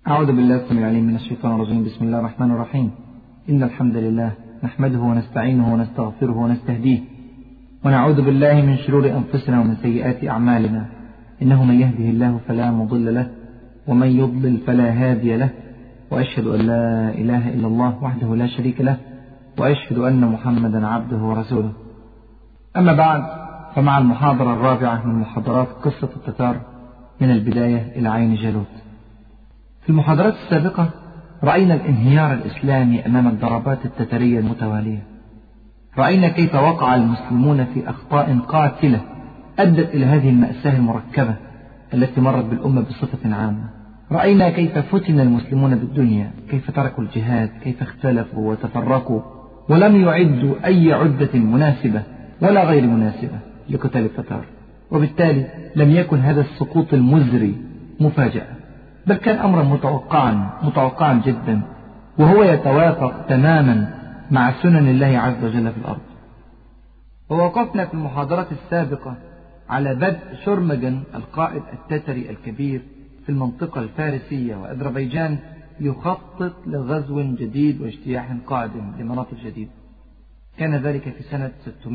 أعوذ بالله السميع العليم من الشيطان الرجيم. بسم الله الرحمن الرحيم. إن الحمد لله نحمده ونستعينه ونستغفره ونستهديه، ونعوذ بالله من شرور أنفسنا ومن سيئات أعمالنا. إنه من يهده الله فلا مضل له، ومن يضلل فلا هادي له، وأشهد أن لا إله إلا الله وحده لا شريك له، وأشهد أن محمدا عبده ورسوله. أما بعد، فمع المحاضرة الرابعة من محاضرات قصة التتار من البداية إلى عين جالوت. في المحاضرات السابقة رأينا الانهيار الإسلامي أمام الضربات التترية المتوالية. رأينا كيف وقع المسلمون في أخطاء قاتلة أدت إلى هذه المأساة المركبة التي مرت بالأمة بصفة عامة. رأينا كيف فتن المسلمون بالدنيا، كيف تركوا الجهاد، كيف اختلفوا وتفرقوا ولم يعدوا أي عدة مناسبة ولا غير مناسبة لقتال التتار، وبالتالي لم يكن هذا السقوط المزري مفاجأة، بل كان أمرا متوقعا جدا، وهو يتوافق تماما مع سنن الله عز وجل في الأرض. ووقفنا في المحاضرة السابقة على بدء شرمجن القائد التتري الكبير في المنطقة الفارسية وأذربيجان يخطط لغزو جديد واجتياح قادم لمناطق جديدة. كان ذلك في سنة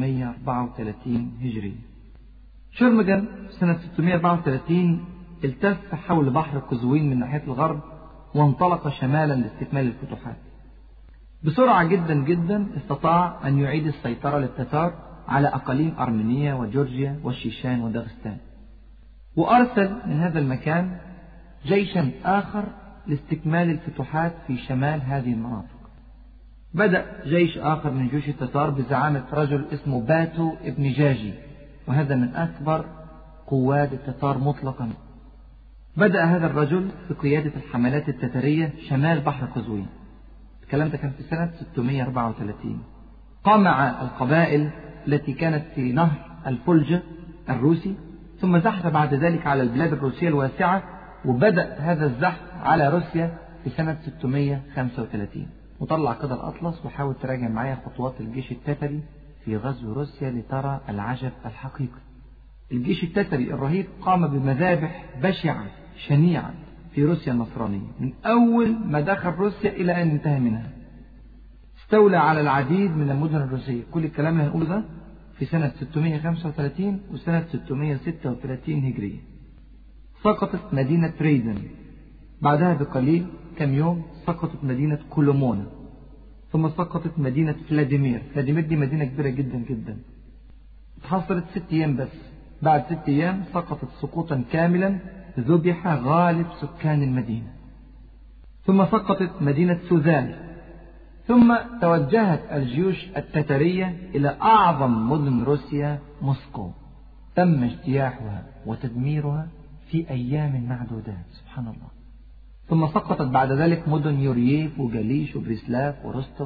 634 هجري. شرمجن في سنة 634 التف حول بحر قزوين من ناحية الغرب، وانطلق شمالا لاستكمال الفتوحات. بسرعة جدا استطاع أن يعيد السيطرة للتتار على أقاليم أرمينيا وجورجيا والشيشان وداغستان، وأرسل من هذا المكان جيشا آخر لاستكمال الفتوحات في شمال هذه المناطق. بدأ جيش آخر من جيوش التتار بزعامة رجل اسمه باتو ابن جاجي، وهذا من أكبر قوات التتار مطلقا. بدأ هذا الرجل في قيادة الحملات التترية شمال بحر قزوين. الكلام ده كان في سنة 634. قمع القبائل التي كانت في نهر الفولجة الروسي، ثم زحف بعد ذلك على البلاد الروسية الواسعة، وبدأ هذا الزحف على روسيا في سنة 635. وطلع كده الأطلس وحاول تراجع معايا خطوات الجيش التتري في غزو روسيا لترى العجب الحقيقي. الجيش التتري الرهيب قام بمذابح بشعة شنيعة في روسيا النصرانية من أول ما دخل روسيا إلى أن انتهى منها. استولى على العديد من المدن الروسية. كل الكلام اللي هنقوله ده في سنة 635 وسنة 636 هجرية. سقطت مدينة ريدن، بعدها بقليل كم يوم سقطت مدينة كولومونا، ثم سقطت مدينة فلاديمير. فلاديمير دي مدينة كبيرة جدا. اتحصلت 6 أيام بس. بعد 6 أيام سقطت سقوطا كاملا، ذبح غالب سكان المدينة. ثم سقطت مدينة سوزال. ثم توجهت الجيوش التترية إلى أعظم مدن روسيا، موسكو. تم اجتياحها وتدميرها في أيام معدودات، سبحان الله. ثم سقطت بعد ذلك مدن يورييف وجاليش وبريسلاف وروستوف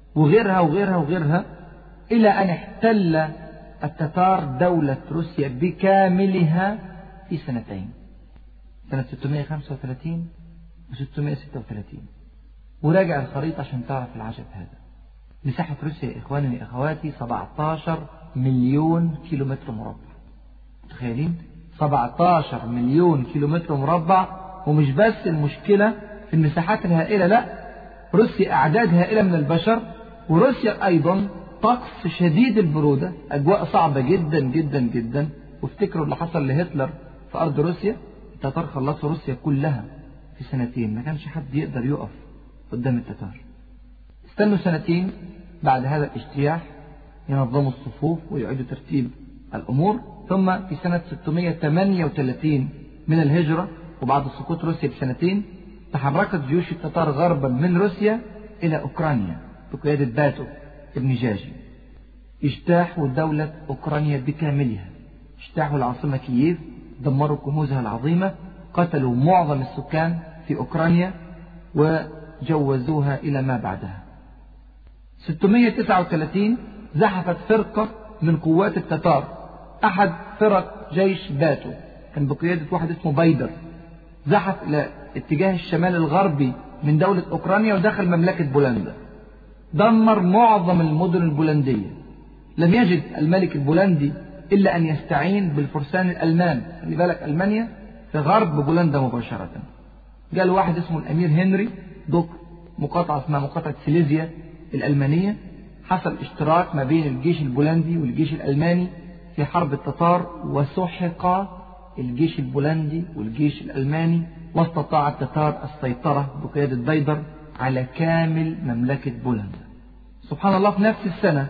وغيرها إلى أن احتل التتار دولة روسيا بكاملها في 2 سنين، سنة 635 و 636. وراجع الخريطة عشان تعرف العجب هذا. مساحة روسيا يا إخواني وأخواتي 17 مليون كيلومتر مربع. متخيلين؟ 17 مليون كيلومتر مربع. ومش بس المشكلة في المساحات الهائلة، لا، روسيا أعداد هائلة من البشر، وروسيا أيضا طقس شديد البرودة، أجواء صعبة جدا. وافتكروا اللي حصل لهتلر في أرض روسيا. التتار خلصوا روسيا كلها في 2 سنين، ما كانش حد يقدر يقف قدام التتار. استنوا 2 سنين بعد هذا الاجتياح ينظموا الصفوف ويعيدوا ترتيب الأمور. ثم في سنة 638 من الهجرة، وبعد سقوط روسيا ب2 سنين، تحركت جيوش التتار غربا من روسيا إلى أوكرانيا بقيادة باتو ابن جاجي. اجتاحوا دولة أوكرانيا بكاملها، اجتاحوا العاصمة كييف، دمروا كنوزها العظيمة، قتلوا معظم السكان في أوكرانيا وجوزوها إلى ما بعدها. 639 زحفت فرقة من قوات التتار، أحد فرق جيش باتو، كان بقيادة واحد اسمه بايدر، زحف إلى اتجاه الشمال الغربي من دولة أوكرانيا ودخل مملكة بولندا. دمر معظم المدن البولندية. لم يجد الملك البولندي إلا أن يستعين بالفرسان الألمان. خلي بالك، ألمانيا في غرب بولندا مباشرة. قال واحد اسمه الأمير هنري دوك، مقاطعة اسمها مقاطعة سيليزيا الألمانية، حصل اشتراك ما بين الجيش البولندي والجيش الألماني في حرب التتار، وسحق الجيش البولندي والجيش الألماني، واستطاع التتار السيطرة بقيادة بيدر على كامل مملكة بولندا. سبحان الله، في نفس السنة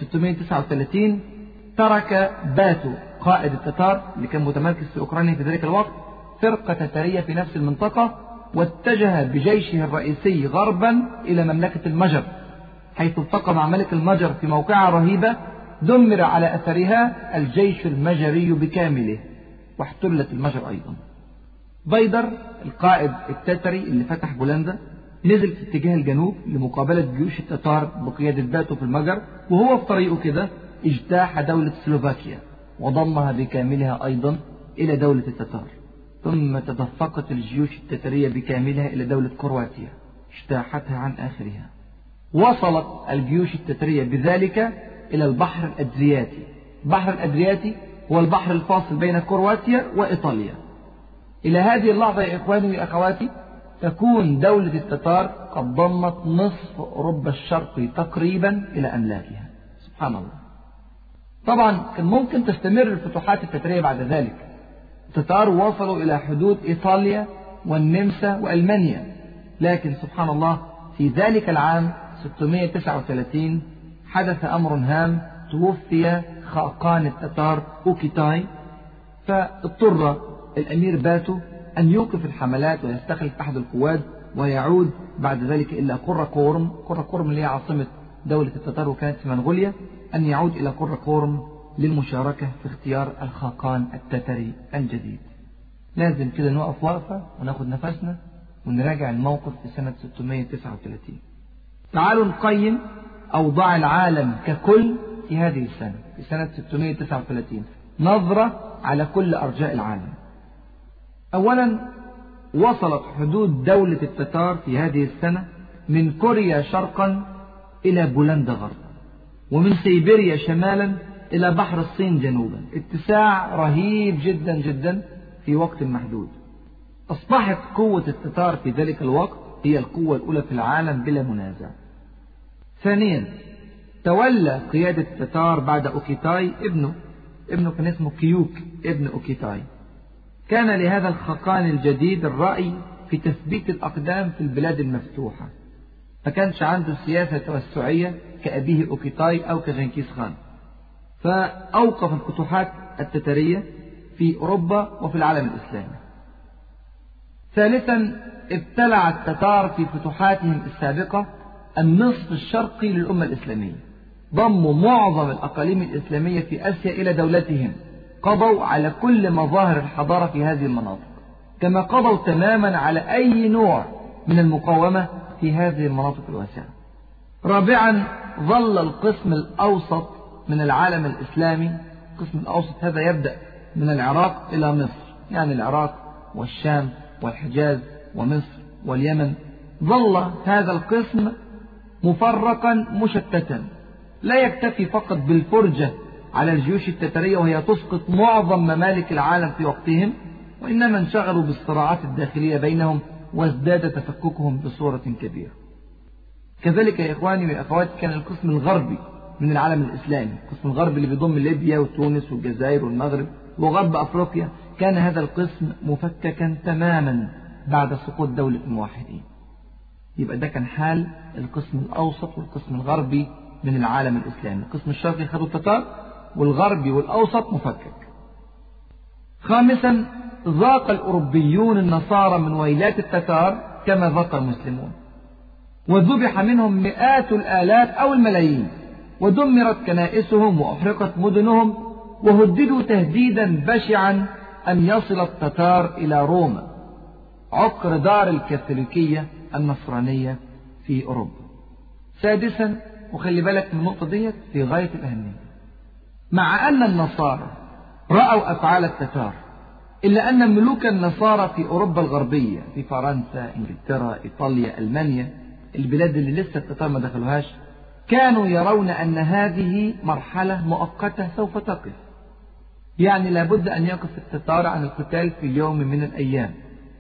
639 ترك باتو قائد التتار اللي كان متمركز في أوكرانيا في ذلك الوقت فرقة تتارية في نفس المنطقة، واتجه بجيشه الرئيسي غربا إلى مملكة المجر، حيث التقى مع ملك المجر في موقعة رهيبة دمر على أثرها الجيش المجري بكامله، واحتلت المجر أيضا. بيدر القائد التتري اللي فتح بولندا نزل في اتجاه الجنوب لمقابلة جيوش التتار بقيادة باتو في المجر، وهو في طريقه كده اجتاح دولة سلوفاكيا وضمها بكاملها أيضا إلى دولة التتار، ثم تدفقت الجيوش التترية بكاملها إلى دولة كرواتيا اجتاحتها عن آخرها. وصلت الجيوش التترية بذلك إلى البحر الأدرياتي. البحر الأدرياتي هو البحر الفاصل بين كرواتيا وإيطاليا. إلى هذه اللحظة يا إخواني وأخواتي تكون دولة التتار قد ضمت نصف أوروبا الشرقي تقريبا إلى أملاكها. سبحان الله. طبعا كان ممكن تستمر الفتوحات التترية بعد ذلك. التتار وصلوا إلى حدود إيطاليا والنمسا وألمانيا، لكن سبحان الله في ذلك العام 639 حدث أمر هام، توفي خاقان التتار أوكيتاي، فاضطر الأمير باتو أن يوقف الحملات ويستخلف أحد القواد ويعود بعد ذلك إلى قراقورم اللي هي عاصمة دولة التتار وكانت في منغوليا، أن يعود إلى قراقورم للمشاركة في اختيار الخاقان التتري الجديد. لازم كده نوقف وقفة وناخد نفسنا ونراجع الموقف في سنة 639. تعالوا نقيم أوضاع العالم ككل في هذه السنة، في سنة 639، نظرة على كل أرجاء العالم. أولا، وصلت حدود دولة التتار في هذه السنة من كوريا شرقا إلى بولندا غربا، ومن سيبيريا شمالا إلى بحر الصين جنوبا، اتساع رهيب جدا جدا في وقت محدود. أصبحت قوة التتار في ذلك الوقت هي القوة الأولى في العالم بلا منازع. ثانيا، تولى قيادة التتار بعد أوكيتاي ابنه كان اسمه كيوك ابن أوكيتاي. كان لهذا الخاقان الجديد الرأي في تثبيت الأقدام في البلاد المفتوحة، فكانش عنده سياسة توسعية كأبيه أوكيتاي أو كجنكيز خان، فأوقف الفتوحات التتارية في أوروبا وفي العالم الإسلامي. ثالثا، ابتلع التتار في فتوحاتهم السابقة النصف الشرقي للأمة الإسلامية، ضموا معظم الأقاليم الإسلامية في آسيا إلى دولتهم، قضوا على كل مظاهر الحضارة في هذه المناطق، كما قضوا تماما على أي نوع من المقاومة في هذه المناطق الواسعة. رابعا، ظل القسم الأوسط من العالم الإسلامي، القسم الأوسط هذا يبدأ من العراق إلى مصر، يعني العراق والشام والحجاز ومصر واليمن، ظل هذا القسم مفرقا مشتتا، لا يكتفي فقط بالفرجة على الجيوش التترية وهي تسقط معظم ممالك العالم في وقتهم، وإنما انشغلوا بالصراعات الداخلية بينهم وازداد تفككهم بصورة كبيرة. كذلك يا إخواني وأخواتي كان القسم الغربي من العالم الإسلامي، القسم الغربي اللي بيضم ليبيا وتونس والجزائر والمغرب وغرب أفريقيا، كان هذا القسم مفككا تماما بعد سقوط دولة الموحدين. يبقى ده كان حال القسم الأوسط والقسم الغربي من العالم الإسلامي. القسم الشرقي خدوا التتار، والغربي والأوسط مفكك. خامسا، ذاق الأوروبيون النصارى من ويلات التتار كما ذاق المسلمون، وذبح منهم مئات الآلاف أو الملايين، ودمرت كنائسهم وأحرقت مدنهم، وهددوا تهديدا بشعا أن يصل التتار إلى روما، عقر دار الكاثوليكية النصرانية في أوروبا. سادسا، وخلي بالك من النقطة ديت في غاية الأهمية، مع أن النصارى رأوا أفعال التتار، إلا أن ملوك النصارى في أوروبا الغربية، في فرنسا، إنجلترا، إيطاليا، ألمانيا، البلاد اللي لسه التتار ما دخلوهاش، كانوا يرون أن هذه مرحلة مؤقتة سوف تقف، يعني لابد أن يقف التتار عن القتال في يوم من الأيام.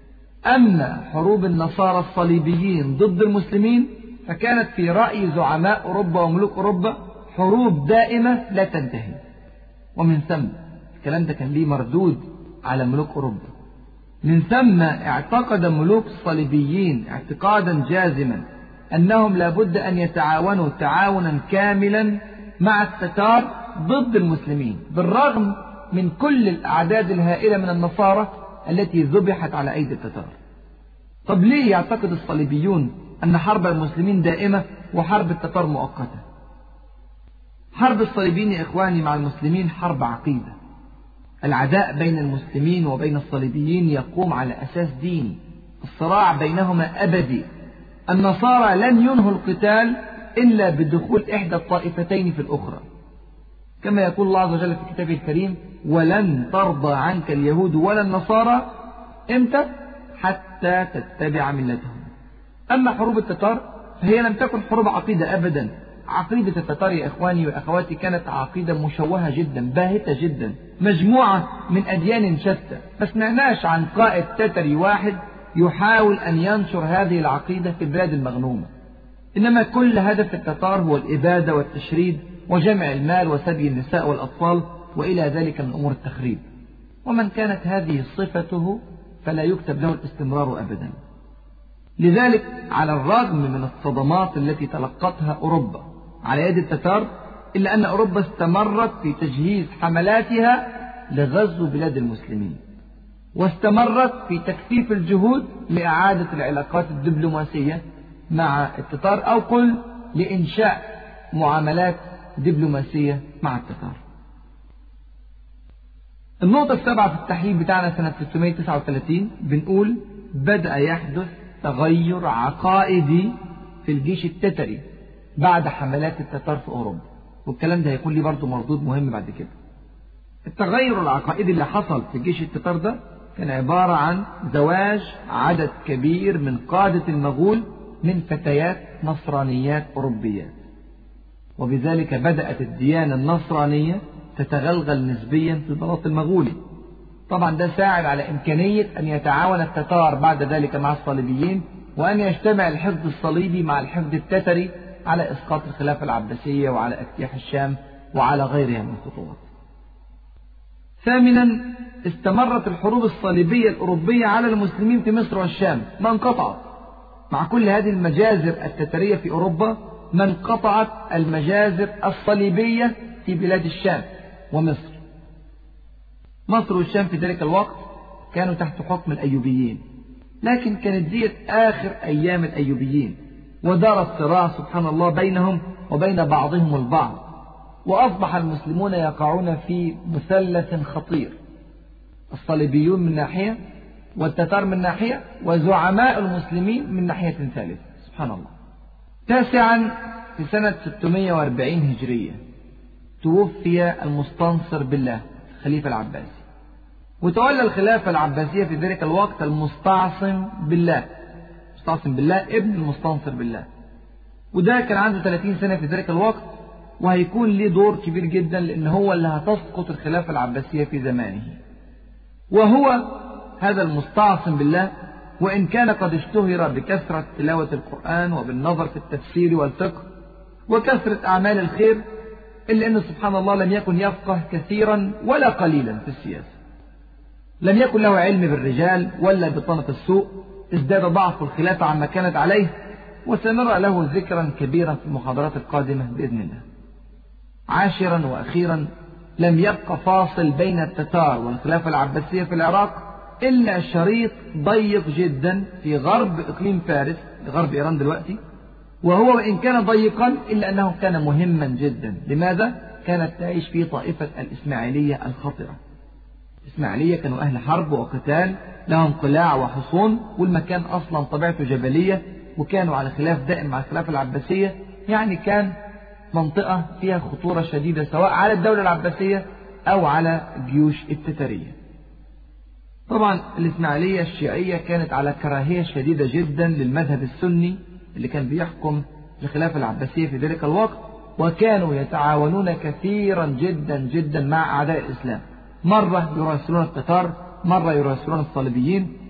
أما حروب النصارى الصليبيين ضد المسلمين فكانت في رأي زعماء أوروبا وملوك أوروبا حروب دائمة لا تنتهي، ومن ثم الكلام ده كان ليه مردود على ملوك أوروبا. من ثم اعتقد ملوك الصليبيين اعتقادا جازما أنهم لابد أن يتعاونوا تعاونا كاملا مع التتار ضد المسلمين، بالرغم من كل الأعداد الهائلة من النصارى التي ذبحت على أيدي التتار. طب ليه يعتقد الصليبيون أن حرب المسلمين دائمة وحرب التتار مؤقتة؟ حرب الصليبيين يا إخواني مع المسلمين حرب عقيدة. العداء بين المسلمين وبين الصليبيين يقوم على أساس ديني، الصراع بينهما أبدي. النصارى لن ينهوا القتال إلا بدخول إحدى الطائفتين في الأخرى، كما يقول الله عز وجل في كتابه الكريم: ولن ترضى عنك اليهود ولا النصارى إمتى؟ حتى تتبع ملتهم. أما حروب التتار فهي لم تكن حروب عقيدة أبدا. عقيدة التتار يا إخواني وأخواتي كانت عقيدة مشوهة جدا، باهتة جدا، مجموعة من أديان شتى. ما سمعناش عن قائد تتري واحد يحاول أن ينشر هذه العقيدة في البلاد المغنومة، إنما كل هدف التتار هو الإبادة والتشريد وجمع المال وسبي النساء والأطفال وإلى ذلك من أمور التخريب. ومن كانت هذه صفته فلا يكتب له الاستمرار أبدا. لذلك على الرغم من الصدمات التي تلقتها أوروبا على يد التتار، إلا أن أوروبا استمرت في تجهيز حملاتها لغزو بلاد المسلمين، واستمرت في تكثيف الجهود لإعادة العلاقات الدبلوماسية مع التتار، أو قل لإنشاء معاملات دبلوماسية مع التتار. النقطة السابعة في التحليل بتاعنا سنة 639 بنقول: بدأ يحدث تغير عقائدي في الجيش التتري بعد حملات التتار في أوروبا، والكلام ده هيكون لي برضه مردود مهم بعد كده. التغير العقائدي اللي حصل في جيش التتار ده كان عبارة عن زواج عدد كبير من قادة المغول من فتيات نصرانيات أوروبيات، وبذلك بدأت الديانة النصرانية تتغلغل نسبيا في البلاط المغولي. طبعا ده ساعد على إمكانية أن يتعاون التتار بعد ذلك مع الصليبيين، وأن يجتمع الحقد الصليبي مع الحقد التتري على إسقاط الخلافة العباسية وعلى اجتياح الشام وعلى غيرها من الخطوات. ثامنا، استمرت الحروب الصليبية الأوروبية على المسلمين في مصر والشام، ما انقطعت. مع كل هذه المجازر التترية في أوروبا ما انقطعت المجازر الصليبية في بلاد الشام ومصر. مصر والشام في ذلك الوقت كانوا تحت حكم الأيوبيين، لكن كانت ديت آخر أيام الأيوبيين، ودار الصراع سبحان الله بينهم وبين بعضهم البعض، وأصبح المسلمون يقعون في مثلث خطير: الصليبيون من ناحية، والتتار من ناحية، وزعماء المسلمين من ناحية ثالثة. سبحان الله. تاسعا، في سنة 640 هجرية توفي المستنصر بالله الخليفة العباسي، وتولى الخلافة العباسية في ذلك الوقت المستعصم بالله، مستعصم بالله ابن المستنصر بالله، وده كان عنده 30 سنة في ذلك الوقت، وهيكون له دور كبير جدا لأن هو اللي هتسقط الخلافة العباسية في زمانه. وهو هذا المستعصم بالله وإن كان قد اشتهر بكثرة تلاوة القرآن وبالنظر في التفسير والفقه وكثرة أعمال الخير، إلا أنه سبحان الله لم يكن يفقه كثيرا ولا قليلا في السياسة. لم يكن له علم بالرجال ولا بطانة السوء، ازداد ضعف الخلافة عما كانت عليه، وسنرى له ذكرا كبيرا في المحاضرات القادمة بإذن الله. عاشرا وأخيرا، لم يبقى فاصل بين التتار والخلافة العباسية في العراق إلا شريط ضيق جدا في غرب إقليم فارس، غرب إيران دلوقتي، وهو وإن كان ضيقا إلا أنه كان مهما جدا. لماذا؟ كانت تعيش فيه طائفة الإسماعيلية الخطرة. الإسماعيلية كانوا أهل حرب وقتال، لهم قلاع وحصون، والمكان أصلا طبيعته جبلية، وكانوا على خلاف دائم مع الخلافة العباسية، يعني كان منطقة فيها خطورة شديدة سواء على الدولة العباسية أو على الجيوش التترية. طبعا الإسماعيلية الشيعية كانت على كراهية شديدة جدا للمذهب السني اللي كان بيحكم الخلافة العباسية في ذلك الوقت، وكانوا يتعاونون كثيرا جدا جدا مع أعداء الإسلام. مرة يراسلون التتار، مرة يراسلون الصليبيين،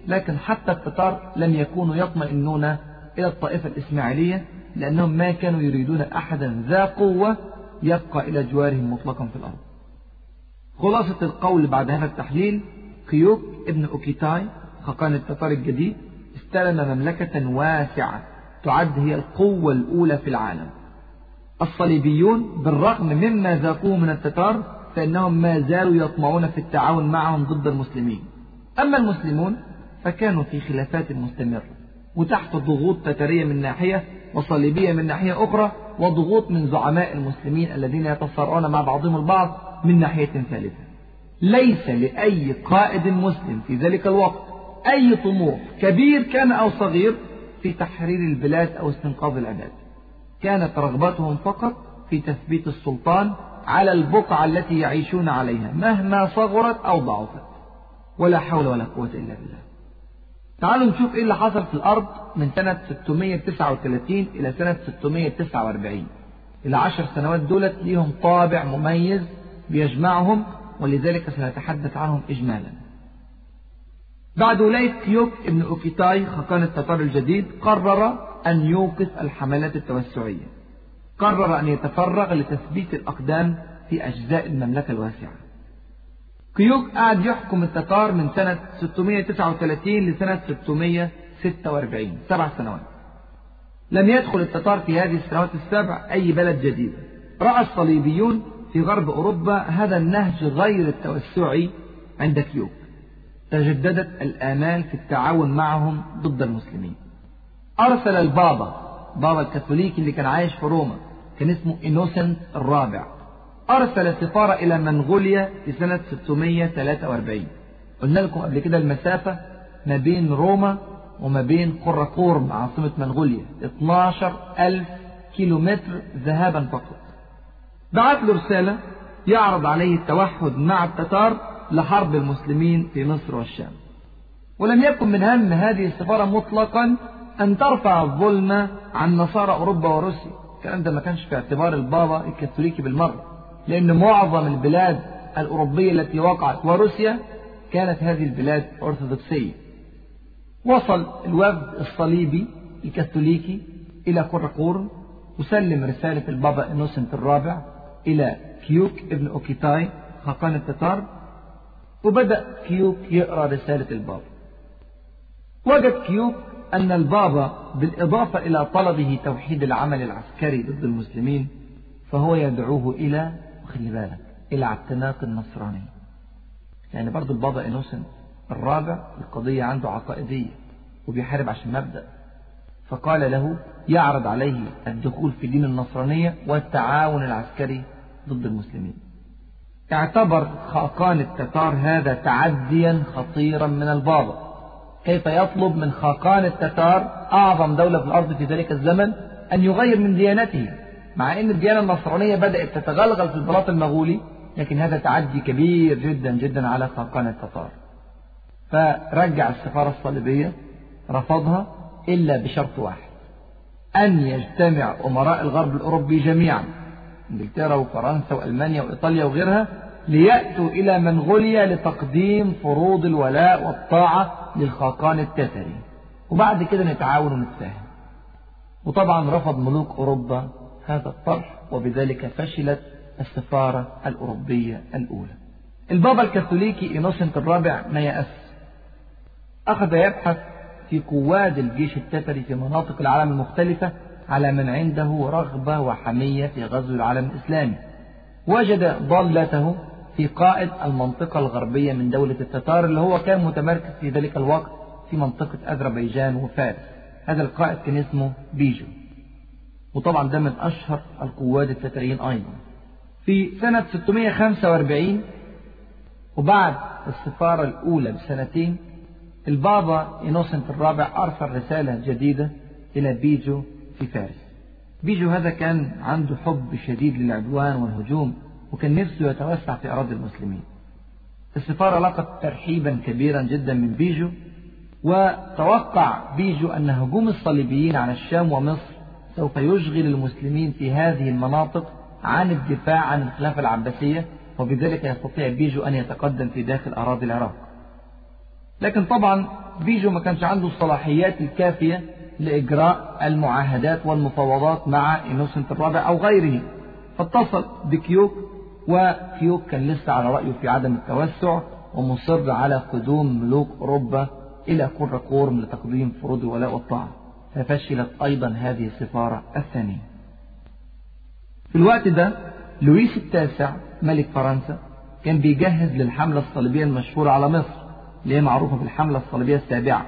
لكن حتى التتار لم يكونوا يطمئنون إلى الطائفة الإسماعيلية، لأنهم ما كانوا يريدون أحدا ذا قوة يبقى إلى جوارهم مطلقا في الأرض. خلاصة القول بعد هذا التحليل: كيوك ابن أوكيتاي خاقان التتار الجديد استلم مملكة واسعة تعد هي القوة الأولى في العالم. الصليبيون بالرغم مما ذاقوه من التتار فإنهم ما زالوا يطمعون في التعاون معهم ضد المسلمين. أما المسلمون فكانوا في خلافات مستمرة وتحت ضغوط تتارية من ناحية وصليبية من ناحية أخرى، وضغوط من زعماء المسلمين الذين يتصارعون مع بعضهم البعض من ناحية ثالثة. ليس لأي قائد مسلم في ذلك الوقت أي طموح كبير كان أو صغير في تحرير البلاد أو استنقاذ العباد. كانت رغبتهم فقط في تثبيت السلطان على البقعة التي يعيشون عليها مهما صغرت أو ضعفت. ولا حول ولا قوة إلا بالله. تعالوا نشوف إيه اللي حصل في الأرض من سنة 639 إلى سنة 649. ال10 سنوات دولت ليهم طابع مميز بيجمعهم، ولذلك سنتحدث عنهم إجمالا. بعد ولاية كيوك ابن أوكيتاي خاقان التتار الجديد قرر أن يوقف الحملات التوسعية. قرر أن يتفرغ لتثبيت الأقدام في أجزاء المملكة الواسعة. كيوك قعد يحكم التتار من سنة 639 لسنة 646، 7 سنوات. لم يدخل التتار في هذه السنوات السبع أي بلد جديد. رأى الصليبيون في غرب أوروبا هذا النهج غير التوسعي عند كيوك. تجددت الآمال في التعاون معهم ضد المسلمين. أرسل بابا الكاثوليكي اللي كان عايش في روما، كان اسمه إنوسنت الرابع، أرسل سفارة إلى منغوليا في سنة 643. قلنا لكم قبل كده المسافة ما بين روما وما بين قراقورم عاصمة منغوليا 12,000 كيلومتر ذهابا فقط. بعت له رسالة يعرض عليه التوحد مع التتار لحرب المسلمين في مصر والشام. ولم يكن من هم هذه السفارة مطلقا أن ترفع الظلم عن نصارى أوروبا وروسيا. الكلام ده ما كانش في اعتبار البابا الكاثوليكي بالمرة، لأن معظم البلاد الأوروبية التي وقعت وروسيا كانت هذه البلاد أرثوذكسية. وصل الوفد الصليبي الكاثوليكي إلى قراقورم وسلم رسالة البابا إنوسنت الرابع إلى كيوك ابن أوكيتاي خاقان التتار. وبدأ كيوك يقرأ رسالة البابا. وجد كيوك أن البابا بالإضافة إلى طلبه توحيد العمل العسكري ضد المسلمين فهو يدعوه إلى، وخلي بالك، إلى اعتناق النصرانية. يعني برضو البابا إنوسنت الرابع القضية عنده عقائدية وبيحارب عشان مبدأ، فقال له يعرض عليه الدخول في دين النصرانية والتعاون العسكري ضد المسلمين. اعتبر خاقان التتار هذا تعديا خطيرا من البابا. كيف يطلب من خاقان التتار أعظم دولة في الأرض في ذلك الزمن أن يغير من ديانته، مع أن الديانة النصرانية بدأت تتغلغل في البلاط المغولي؟ لكن هذا تعدي كبير جدا جدا على خاقان التتار. فرجع السفارة الصليبية، رفضها إلا بشرط واحد: أن يجتمع أمراء الغرب الأوروبي جميعا، إنجلترا وفرنسا وألمانيا وإيطاليا وغيرها، ليأتوا إلى منغوليا لتقديم فروض الولاء والطاعة للخاقان التتري، وبعد كده نتعاون ونتفاهم. وطبعا رفض ملوك أوروبا هذا الطرح، وبذلك فشلت السفارة الأوروبية الأولى. البابا الكاثوليكي إنوسنت الرابع ما يأس، أخذ يبحث في قواد الجيش التتري في مناطق العالم المختلفة على من عنده رغبة وحمية في غزو العالم الإسلامي. وجد ضالته في قائد المنطقة الغربية من دولة التتار اللي هو كان متمركز في ذلك الوقت في منطقة أذربيجان وفارس. هذا القائد كان اسمه بيجو، وطبعا ده من أشهر القواد التتريين أيضا. في سنة 645 وبعد السفارة الأولى بسنتين البابا إنوسنت الرابع أرسل رسالة جديدة إلى بيجو في فارس. بيجو هذا كان عنده حب شديد للعدوان والهجوم، وكان نفسه يتوسع في أراضي المسلمين. السفارة لقت ترحيبا كبيرا جدا من بيجو، وتوقع بيجو أن هجوم الصليبيين على الشام ومصر سوف يشغل المسلمين في هذه المناطق عن الدفاع عن الخلافة العباسية، وبذلك يستطيع بيجو أن يتقدم في داخل أراضي العراق. لكن طبعا بيجو ما كانش عنده الصلاحيات الكافية لإجراء المعاهدات والمفاوضات مع إنوسنت الرابع أو غيره، فاتصل بكيوك، وكيوك كان لسه على رأيه في عدم التوسع ومصر على قدوم ملوك أوروبا إلى كوراكورم لتقديم فروض الولاء والطاعة، ففشلت أيضا هذه السفارة الثانية. في الوقت ده لويس التاسع ملك فرنسا كان بيجهز للحملة الصليبية المشهورة على مصر اللي هي معروفة بالحملة الصليبية السابعة،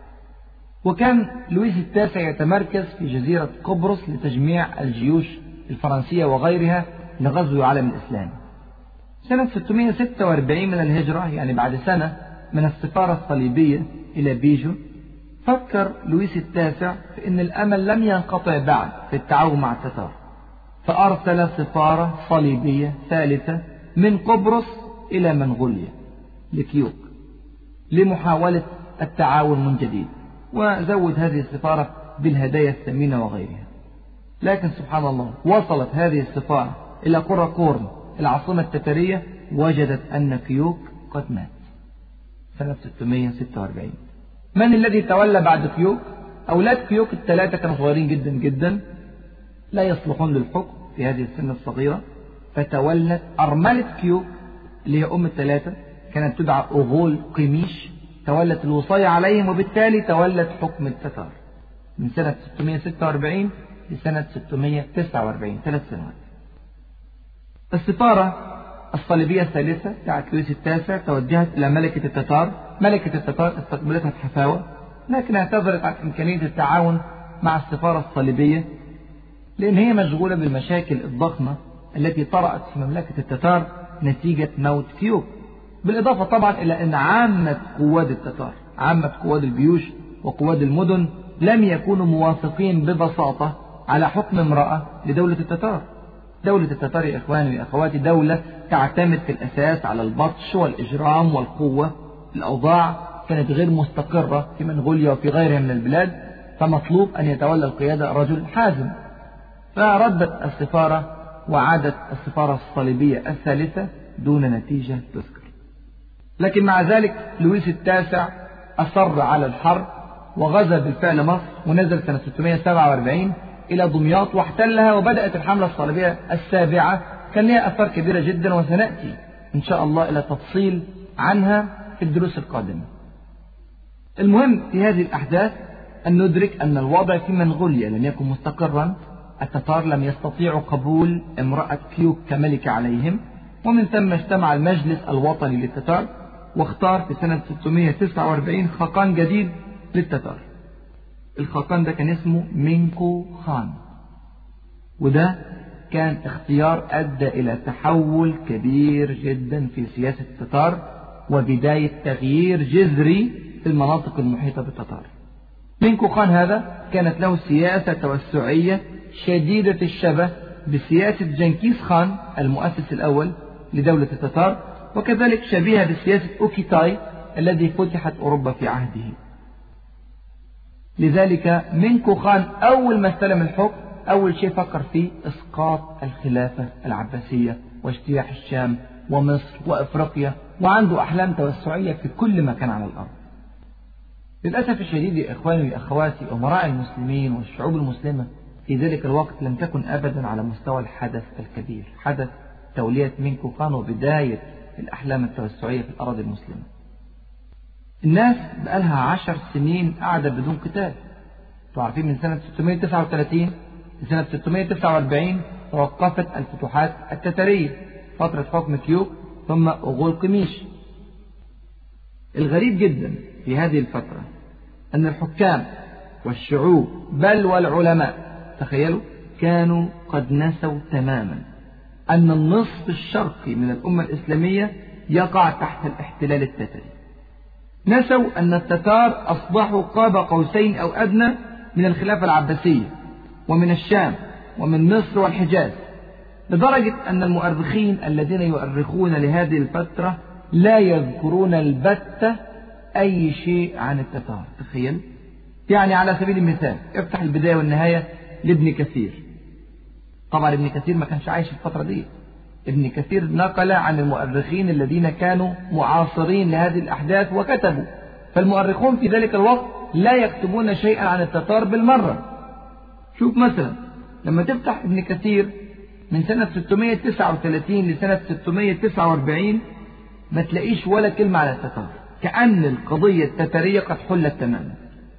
وكان لويس التاسع يتمركز في جزيرة قبرص لتجميع الجيوش الفرنسية وغيرها لغزو العالم الإسلامي. سنة 646 من الهجرة، يعني بعد سنة من السفارة الصليبية إلى بيجو، فكر لويس التاسع في أن الأمل لم ينقطع بعد في التعاون مع التتار، فأرسل سفارة صليبية ثالثة من قبرص إلى منغوليا لكيوك لمحاولة التعاون من جديد، وزود هذه السفارة بالهدايا الثمينة وغيرها. لكن سبحان الله وصلت هذه السفارة إلى قراقورم العاصمة التتارية، وجدت أن كيوك قد مات سنة 646. من الذي تولى بعد كيوك؟ أولاد كيوك الثلاثة كانوا صغيرين جدا جدا، لا يصلحون للحكم في هذه السن الصغيرة، فتولت أرملة كيوك اللي هي أم الثلاثة، كانت تدعى أغول قميش، تولت الوصاية عليهم، وبالتالي تولت حكم التتار من سنة 646 لسنة 649، 3 سنوات. السفارة الصليبية الثالثة بتاعت لويس التاسع توجهت إلى ملكة التتار. ملكة التتار استقبلتها بحفاوة، لكن اعتذرت عن إمكانية التعاون مع السفارة الصليبية لأن هي مشغولة بالمشاكل الضخمة التي طرأت في مملكة التتار نتيجة موت كيوك، بالإضافة طبعا إلى أن عامة قواد التتار، عامة قواد الجيوش وقواد المدن لم يكونوا موافقين ببساطة على حكم امرأة لدولة التتار. دولة التتار يا إخواني وأخواتي دولة تعتمد في الأساس على البطش والإجرام والقوة. الأوضاع كانت غير مستقرة في منغوليا وفي غيرها من البلاد، فمطلوب أن يتولى القيادة رجل حازم. فردت السفارة وعادت السفارة الصليبية الثالثة دون نتيجة تذكر. لكن مع ذلك لويس التاسع أصر على الحرب وغزا بالفعل مصر، ونزل سنة 647 إلى دمياط واحتلها، وبدأت الحملة الصليبية السابعة كان لها أثار كبيرة جدا، وسنأتي إن شاء الله إلى تفصيل عنها في الدروس القادمة. المهم في هذه الأحداث أن ندرك أن الوضع في منغوليا لم يكن مستقرا. التتار لم يستطيعوا قبول امرأة كيوك كملكة عليهم، ومن ثم اجتمع المجلس الوطني للتتار واختار في سنة 649 خاقان جديد للتتار. الخاقان ده كان اسمه مينكو خان، وده كان اختيار أدى إلى تحول كبير جدا في سياسة التتار وبداية تغيير جذري في المناطق المحيطة بالتتار. مينكو خان هذا كانت له سياسة توسعية شديدة الشبه بسياسة جنكيز خان المؤسس الأول لدولة التتار، وكذلك شبيهة بسياسة أوكيتاي الذي فتحت أوروبا في عهده. لذلك مينكو خان أول ما استلم الحكم أول شيء فكر فيه إسقاط الخلافة العباسية واجتياح الشام ومصر وأفريقيا، وعنده أحلام توسعية في كل مكان على الأرض. للأسف الشديد يا إخواني وأخواتي، أمراء المسلمين والشعوب المسلمة في ذلك الوقت لم تكن أبدا على مستوى الحدث الكبير، حدث تولية مينكو خان وبداية الأحلام التوسعية في الأراضي المسلمة. الناس بقالها 10 سنين قاعدة بدون قتال. تعرفين من سنة 639 لسنة 649 توقفت الفتوحات التتارية، فترة حكم كيوك ثم أغول قميش. الغريب جدا في هذه الفترة أن الحكام والشعوب بل والعلماء تخيلوا كانوا قد نسوا تماما أن النصف الشرقي من الأمة الإسلامية يقع تحت الاحتلال التتري. نسوا أن التتار أصبحوا قاب قوسين أو أدنى من الخلافة العباسية ومن الشام ومن مصر والحجاز، لدرجة أن المؤرخين الذين يؤرخون لهذه الفترة لا يذكرون البتة أي شيء عن التتار. تخيل، يعني على سبيل المثال افتح البداية والنهاية لابن كثير. طبعا ابن كثير ما كانش عايش في الفترة دي، ابن كثير نقل عن المؤرخين الذين كانوا معاصرين لهذه الأحداث وكتبوا، فالمؤرخون في ذلك الوقت لا يكتبون شيئا عن التتار بالمرة. شوف مثلا لما تفتح ابن كثير من سنة 639 لسنة 649 ما تلاقيش ولا كلمة على التتار، كأن القضية التتارية قد حلت تماما.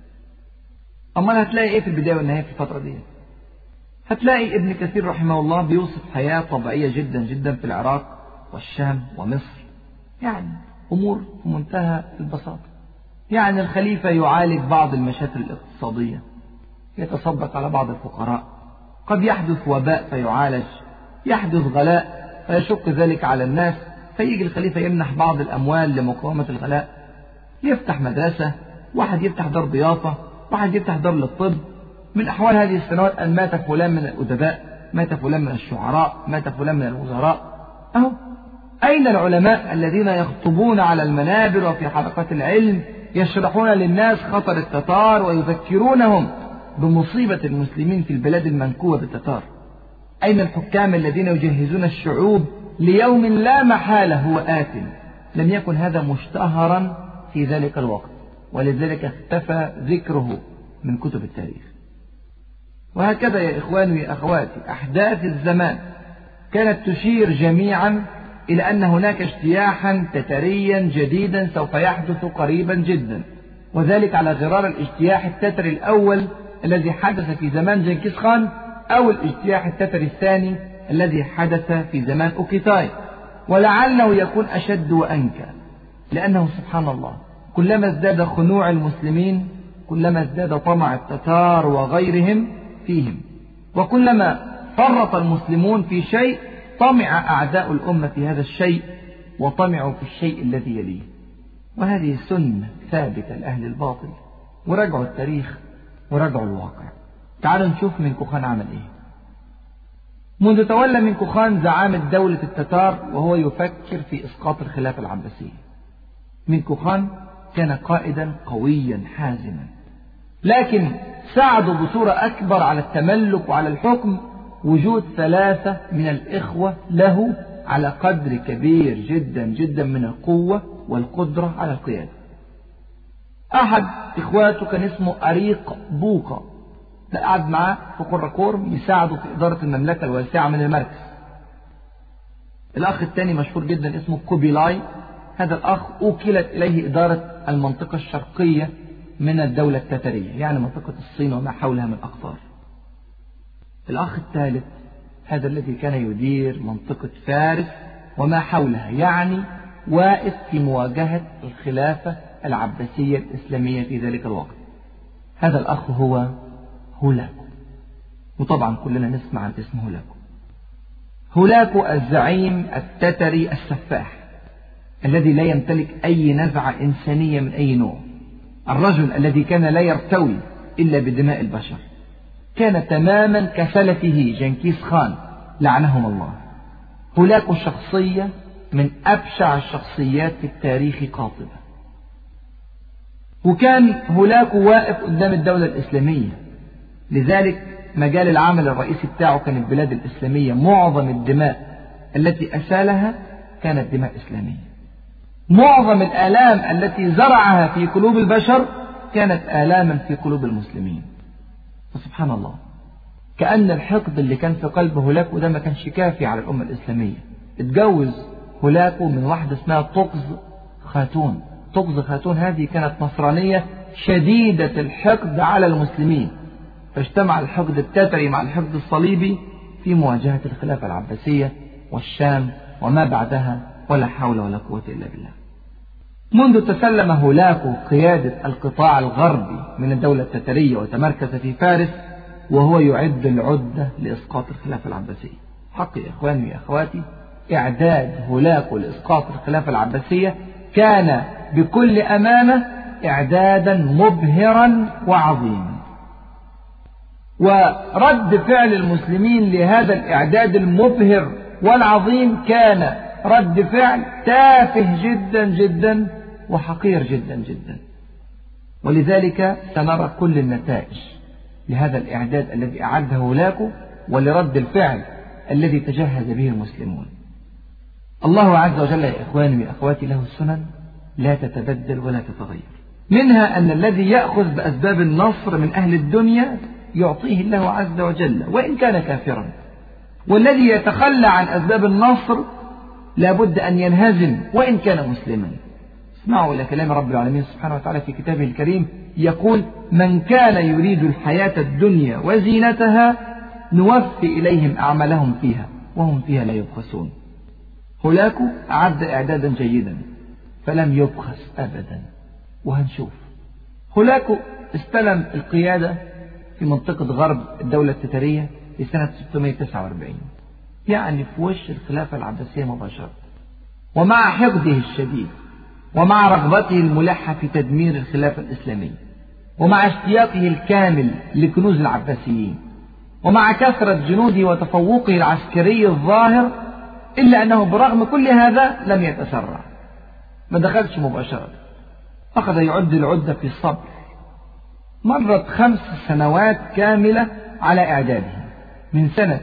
أمال هتلاقي إيه في البداية والنهاية في الفترة دي؟ هتلاقي ابن كثير رحمه الله بيوصف حياة طبيعية جدا جدا في العراق والشام ومصر، يعني أمور في منتهى البساطة. يعني الخليفة يعالج بعض المشاكل الاقتصادية، يتصدق على بعض الفقراء، قد يحدث وباء فيعالج، يحدث غلاء فيشق ذلك على الناس، فيجي الخليفة يمنح بعض الأموال لمقاومة الغلاء، يفتح مدرسة، واحد يفتح دار ضيافة، واحد يفتح دار للطب. من أحوال هذه السنوات أن مات فلان من الأدباء، مات فلان من الشعراء، مات فلان من الوزراء. أهو أين العلماء الذين يخطبون على المنابر وفي حلقات العلم يشرحون للناس خطر التتار ويذكرونهم بمصيبة المسلمين في البلاد المنكوبة بالتتار؟ أين الحكام الذين يجهزون الشعوب ليوم لا محالة هو آت؟ لم يكن هذا مشتهرا في ذلك الوقت، ولذلك اختفى ذكره من كتب التاريخ. وهكذا يا إخواني يا أخواتي أحداث الزمان كانت تشير جميعا إلى أن هناك اجتياحا تتريا جديدا سوف يحدث قريبا جدا، وذلك على غرار الاجتياح التتري الأول الذي حدث في زمان جنكيز خان، أو الاجتياح التتري الثاني الذي حدث في زمان أوكيتاي، ولعله يكون أشد وأنكى، لأنه سبحان الله كلما ازداد خنوع المسلمين كلما ازداد طمع التتار وغيرهم فيهم، وكلما فرط المسلمون في شيء طمع أعداء الأمة في هذا الشيء وطمعوا في الشيء الذي يليه. وهذه سنة ثابتة لأهل الباطل، وراجعوا التاريخ وراجعوا الواقع. تعالوا نشوف منكو خان عمل إيه. منذ تولى منكو خان زعامة دولة التتار وهو يفكر في إسقاط الخلافة العباسية. منكو خان كان قائدا قويا حازما، لكن ساعدوا بصورة أكبر على التملك وعلى الحكم وجود 3 من الإخوة له على قدر كبير جدا جدا من القوة والقدرة على القيادة. أحد إخواته كان اسمه أريق بوقا، ده قعد معاه في قراقور يساعده في إدارة المملكة الواسعة من المركز. الأخ الثاني مشهور جدا اسمه كوبيلاي، هذا الأخ أوكلت إليه إدارة المنطقة الشرقية من الدولة التترية، يعني منطقة الصين وما حولها من أقطار. الأخ الثالث هذا الذي كان يدير منطقة فارس وما حولها، يعني واقف في مواجهة الخلافة العباسية الإسلامية في ذلك الوقت. هذا الأخ هو هولاكو، وطبعا كلنا نسمع عن اسم هولاكو. هولاكو الزعيم التتري السفاح الذي لا يمتلك أي نزعة إنسانية من أي نوع، الرجل الذي كان لا يرتوي إلا بدماء البشر، كان تماما كفلته جنكيز خان لعنهم الله. هولاكو شخصية من أبشع الشخصيات في التاريخ قاطبة، وكان هولاكو واقف قدام الدولة الإسلامية، لذلك مجال العمل الرئيسي بتاعه كان البلاد الإسلامية. معظم الدماء التي أسالها كانت دماء إسلامية، معظم الآلام التي زرعها في قلوب البشر كانت آلاما في قلوب المسلمين. فسبحان الله كأن الحقد اللي كان في قلب هولاكو ده ما كانش كافي على الأمة الإسلامية. اتجوز هولاكو من واحدة اسمها طقز خاتون. طقز خاتون هذه كانت نصرانية شديدة الحقد على المسلمين، فاجتمع الحقد التتري مع الحقد الصليبي في مواجهة الخلافة العباسية والشام وما بعدها، ولا حول ولا قوة إلا بالله. منذ تسلم هولاكو قيادة القطاع الغربي من الدولة التترية وتمركز في فارس وهو يعد العدة لإسقاط الخلافة العباسية. حق يا إخواني يا أخواتي، إعداد هولاكو لإسقاط الخلافة العباسية كان بكل أمانة إعدادا مبهرا وعظيما، ورد فعل المسلمين لهذا الإعداد المبهر والعظيم كان رد فعل تافه جدا جدا وحقير جدا جدا. ولذلك سنرى كل النتائج لهذا الإعداد الذي أعده هولاكو ولرد الفعل الذي تجهز به المسلمون. الله عز وجل يا إخواني وأخواتي له السنن لا تتبدل ولا تتغير، منها أن الذي يأخذ بأسباب النصر من أهل الدنيا يعطيه الله عز وجل وإن كان كافرا، والذي يتخلى عن أسباب النصر لابد أن ينهزم وإن كان مسلما. اسمعوا إلى كلام رب العالمين سبحانه وتعالى في كتابه الكريم يقول: من كان يريد الحياة الدنيا وزينتها نوفي إليهم أعمالهم فيها وهم فيها لا يبخسون. هولاكو أعد إعدادا جيدا فلم يبخس أبدا، وهنشوف. هولاكو استلم القيادة في منطقة غرب الدولة التتارية في سنة 649، يعني في وش الخلافة العباسية مباشرة. ومع حقده الشديد ومع رغبته الملحة في تدمير الخلافة الإسلامية ومع اشتياقه الكامل لكنوز العباسيين ومع كثرة جنوده وتفوقه العسكري الظاهر، إلا أنه برغم كل هذا لم يتسرع، ما دخلش مباشرة، أخذ يعد العدة في الصبر. مرت 5 سنوات كاملة على إعداده من سنة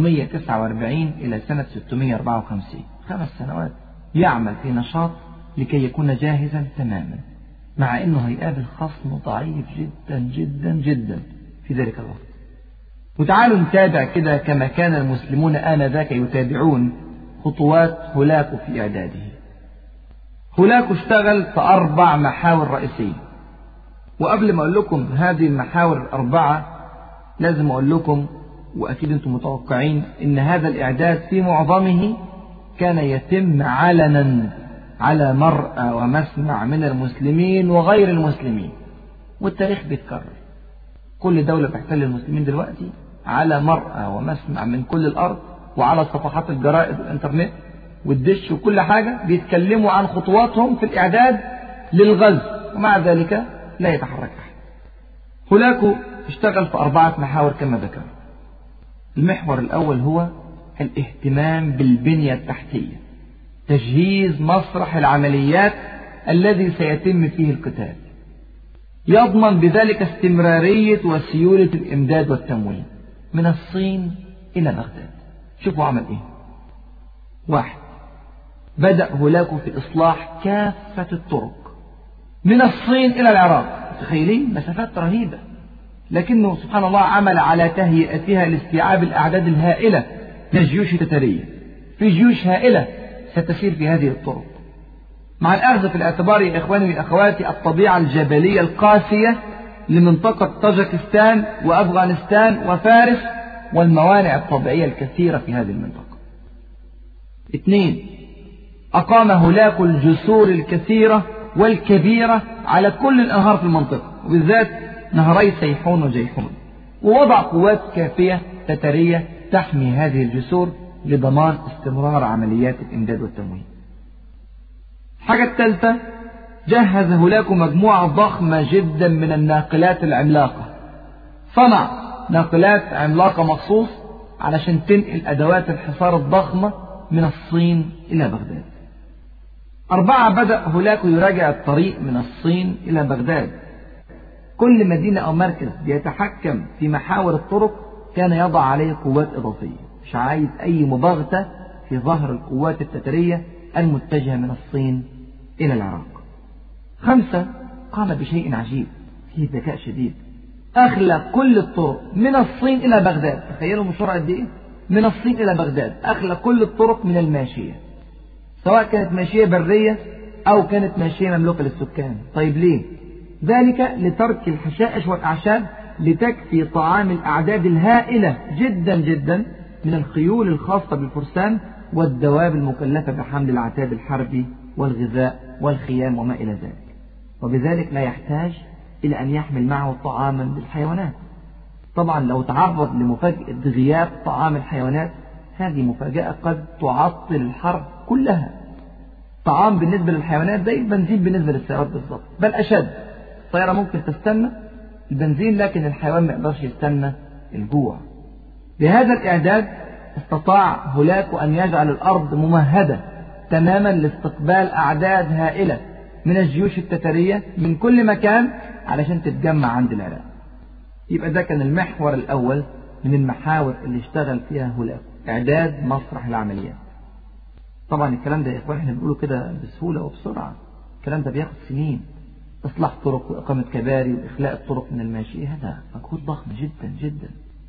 649 إلى سنة 654، 5 سنوات يعمل في نشاط لكي يكون جاهزا تماما، مع أنه هيقابل خصم ضعيف جدا جدا جدا في ذلك الوقت. وتعالوا نتابع كده كما كان المسلمون آنذاك يتابعون خطوات هولاكو في إعداده. هولاكو اشتغل في 4 محاور رئيسية، وقبل ما أقول لكم هذه المحاور ال4 لازم أقول لكم، وأكيد أنتم متوقعين، إن هذا الإعداد في معظمه كان يتم علنا على مرأى ومسمع من المسلمين وغير المسلمين، والتاريخ بيتكرر. كل دولة بتحتل المسلمين دلوقتي على مرأى ومسمع من كل الأرض، وعلى صفحات الجرائد والإنترنت والدش وكل حاجة بيتكلموا عن خطواتهم في الإعداد للغزو، ومع ذلك لا يتحرك أحد. هولاكو اشتغل في 4 محاور كما ذكر. المحور الأول هو الاهتمام بالبنية التحتية، تجهيز مسرح العمليات الذي سيتم فيه القتال، يضمن بذلك استمرارية وسيولة الإمداد والتموين من الصين إلى بغداد. شوفوا عمل إيه. 1. بدأ هولاكو في إصلاح كافة الطرق من الصين إلى العراق. تخيلين مسافات رهيبة، لكنه سبحان الله عمل على تهيئتها لاستيعاب الأعداد الهائلة من الجيوش التتارية. في جيوش هائلة ستسير في هذه الطرق، مع الأخذ في الاعتبار يا إخواني وأخواتي الطبيعة الجبلية القاسية لمنطقة طاجكستان وأفغانستان وفارس والموانع الطبيعية الكثيرة في هذه المنطقة. 2. أقام هولاكو الجسور الكثيرة والكبيرة على كل الأنهار في المنطقة، وبالذات نهري سيحون وجيحون، ووضع قوات كافية تتارية تحمي هذه الجسور لضمان استمرار عمليات الإمداد والتموين. الحاجة الثالثة، جهز هولاكو مجموعة ضخمة جدا من الناقلات العملاقة، صنع ناقلات عملاقة مخصوص علشان تنقل أدوات الحصار الضخمة من الصين إلى بغداد. 4. بدأ هولاكو يراجع الطريق من الصين إلى بغداد. كل مدينة أو مركز بيتحكم في محاور الطرق كان يضع عليه قوات إضافية، مش عايز أي مباغتة في ظهر القوات التتارية المتجهة من الصين إلى العراق. 5. قام بشيء عجيب فيه ذكاء شديد، أخلى كل الطرق من الصين إلى بغداد. تخيلوا مشوار قد إيه؟ من الصين إلى بغداد أخلى كل الطرق من الماشية، سواء كانت ماشية برية أو كانت ماشية مملوكة للسكان. طيب ليه؟ ذلك لترك الحشائش والأعشاب لتكفي طعام الأعداد الهائلة جدا جدا من الخيول الخاصة بالفرسان والدواب المكلفة بحمل العتاد الحربي والغذاء والخيام وما إلى ذلك، وبذلك لا يحتاج إلى أن يحمل معه طعاما للحيوانات. طبعا لو تعرض لمفاجأة غياب طعام الحيوانات، هذه مفاجأة قد تعطل الحرب كلها. طعام بالنسبة للحيوانات زي البنزين بالنسبة للسيارات بالضبط، بل أشد. الطيارة ممكن تستنى البنزين، لكن الحيوان ما يقدرش يستنى الجوع. بهذا الإعداد استطاع هولاكو أن يجعل الأرض ممهدة تماما لاستقبال أعداد هائلة من الجيوش التتارية من كل مكان علشان تتجمع عند العراق. يبقى ده كان المحور الأول من المحاور اللي اشتغل فيها هولاكو، إعداد مسرح العمليات. طبعا الكلام ده يا إخوان احنا بنقوله كده بسهولة وبسرعة، الكلام ده بياخد سنين. إصلاح طرق وإقامة كباري وإخلاء الطرق من الماشية، هذا مجهود ضخم جدا جدا.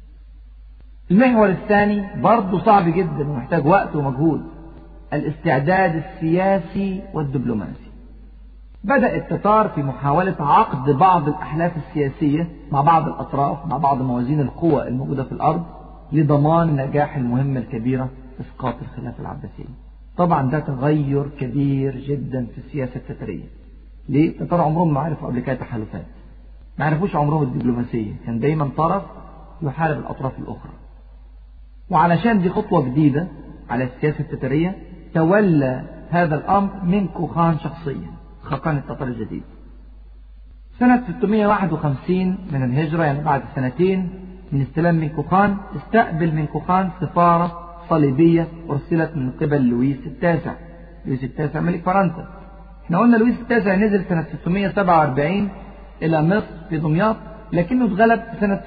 المحور الثاني برضه صعب جدا ومحتاج وقت ومجهود، الاستعداد السياسي والدبلوماسي. بدأ التتار في محاولة عقد بعض الأحلاف السياسية مع بعض الأطراف، مع بعض موازين القوى الموجودة في الأرض، لضمان نجاح المهمة الكبيرة إسقاط الخلافة العباسية. طبعا ده تغير كبير جدا في السياسة التترية. ليه؟ التتار عمرهم ما عرفوا قبل كده تحالفات، ما عرفوش عمرهم الدبلوماسية، كان دايما طرف يحارب الأطراف الأخرى. وعلشان دي خطوة جديدة على السياسة التترية، تولى هذا الأمر منكو خان شخصيا، خاقان التتار الجديد. سنة 651 من الهجرة، يعني بعد سنتين من استلام منكو خان، استقبل منكو خان سفارة صليبية أرسلت من قبل لويس التاسع. لويس التاسع ملك فرنسا. احنا قلنا لويس التاسع نزل سنة 647 إلى مصر في دمياط، لكنه اتغلب سنة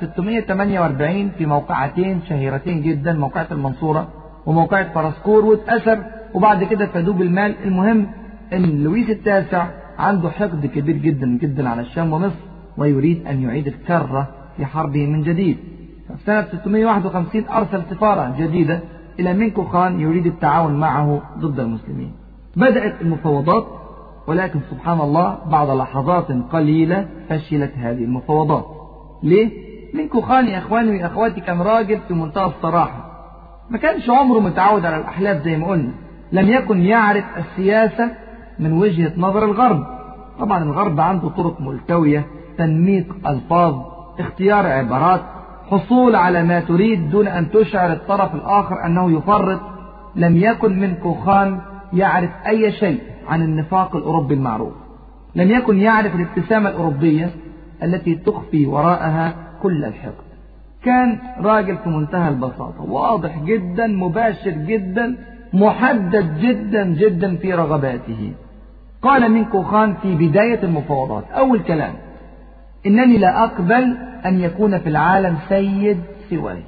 648 في موقعتين شهيرتين جدا، موقعة المنصورة وموقعة فرسكور، واتأسر وبعد كده فادوه بالمال. المهم ان لويس التاسع عنده حقد كبير جدا جدا على الشام ومصر، ويريد ان يعيد الكرة في حربه من جديد. في سنة 651 ارسل سفارة جديدة الى منكو خان يريد التعاون معه ضد المسلمين. بدأت المفاوضات، ولكن سبحان الله بعد لحظات قليلة فشلت هذه المفاوضات. ليه؟ منكو خان يا اخواني يا اخواتي كان راجل في منتهى الصراحة، ما كانش عمره متعود على الأحلاف زي ما قلنا، لم يكن يعرف السياسة من وجهة نظر الغرب. طبعا الغرب عنده طرق ملتوية، تنميق ألفاظ، اختيار عبارات، حصول على ما تريد دون أن تشعر الطرف الآخر أنه يفرط. لم يكن منكو خان يعرف أي شيء عن النفاق الأوروبي المعروف، لم يكن يعرف الابتسامة الأوروبية التي تخفي وراءها كل الحقد. كان راجل في منتهى البساطة، واضح جدا، مباشر جدا، محدد جدا جدا في رغباته. قال منكو خان في بداية المفاوضات أول كلام: إنني لا أقبل أن يكون في العالم سيد سواي.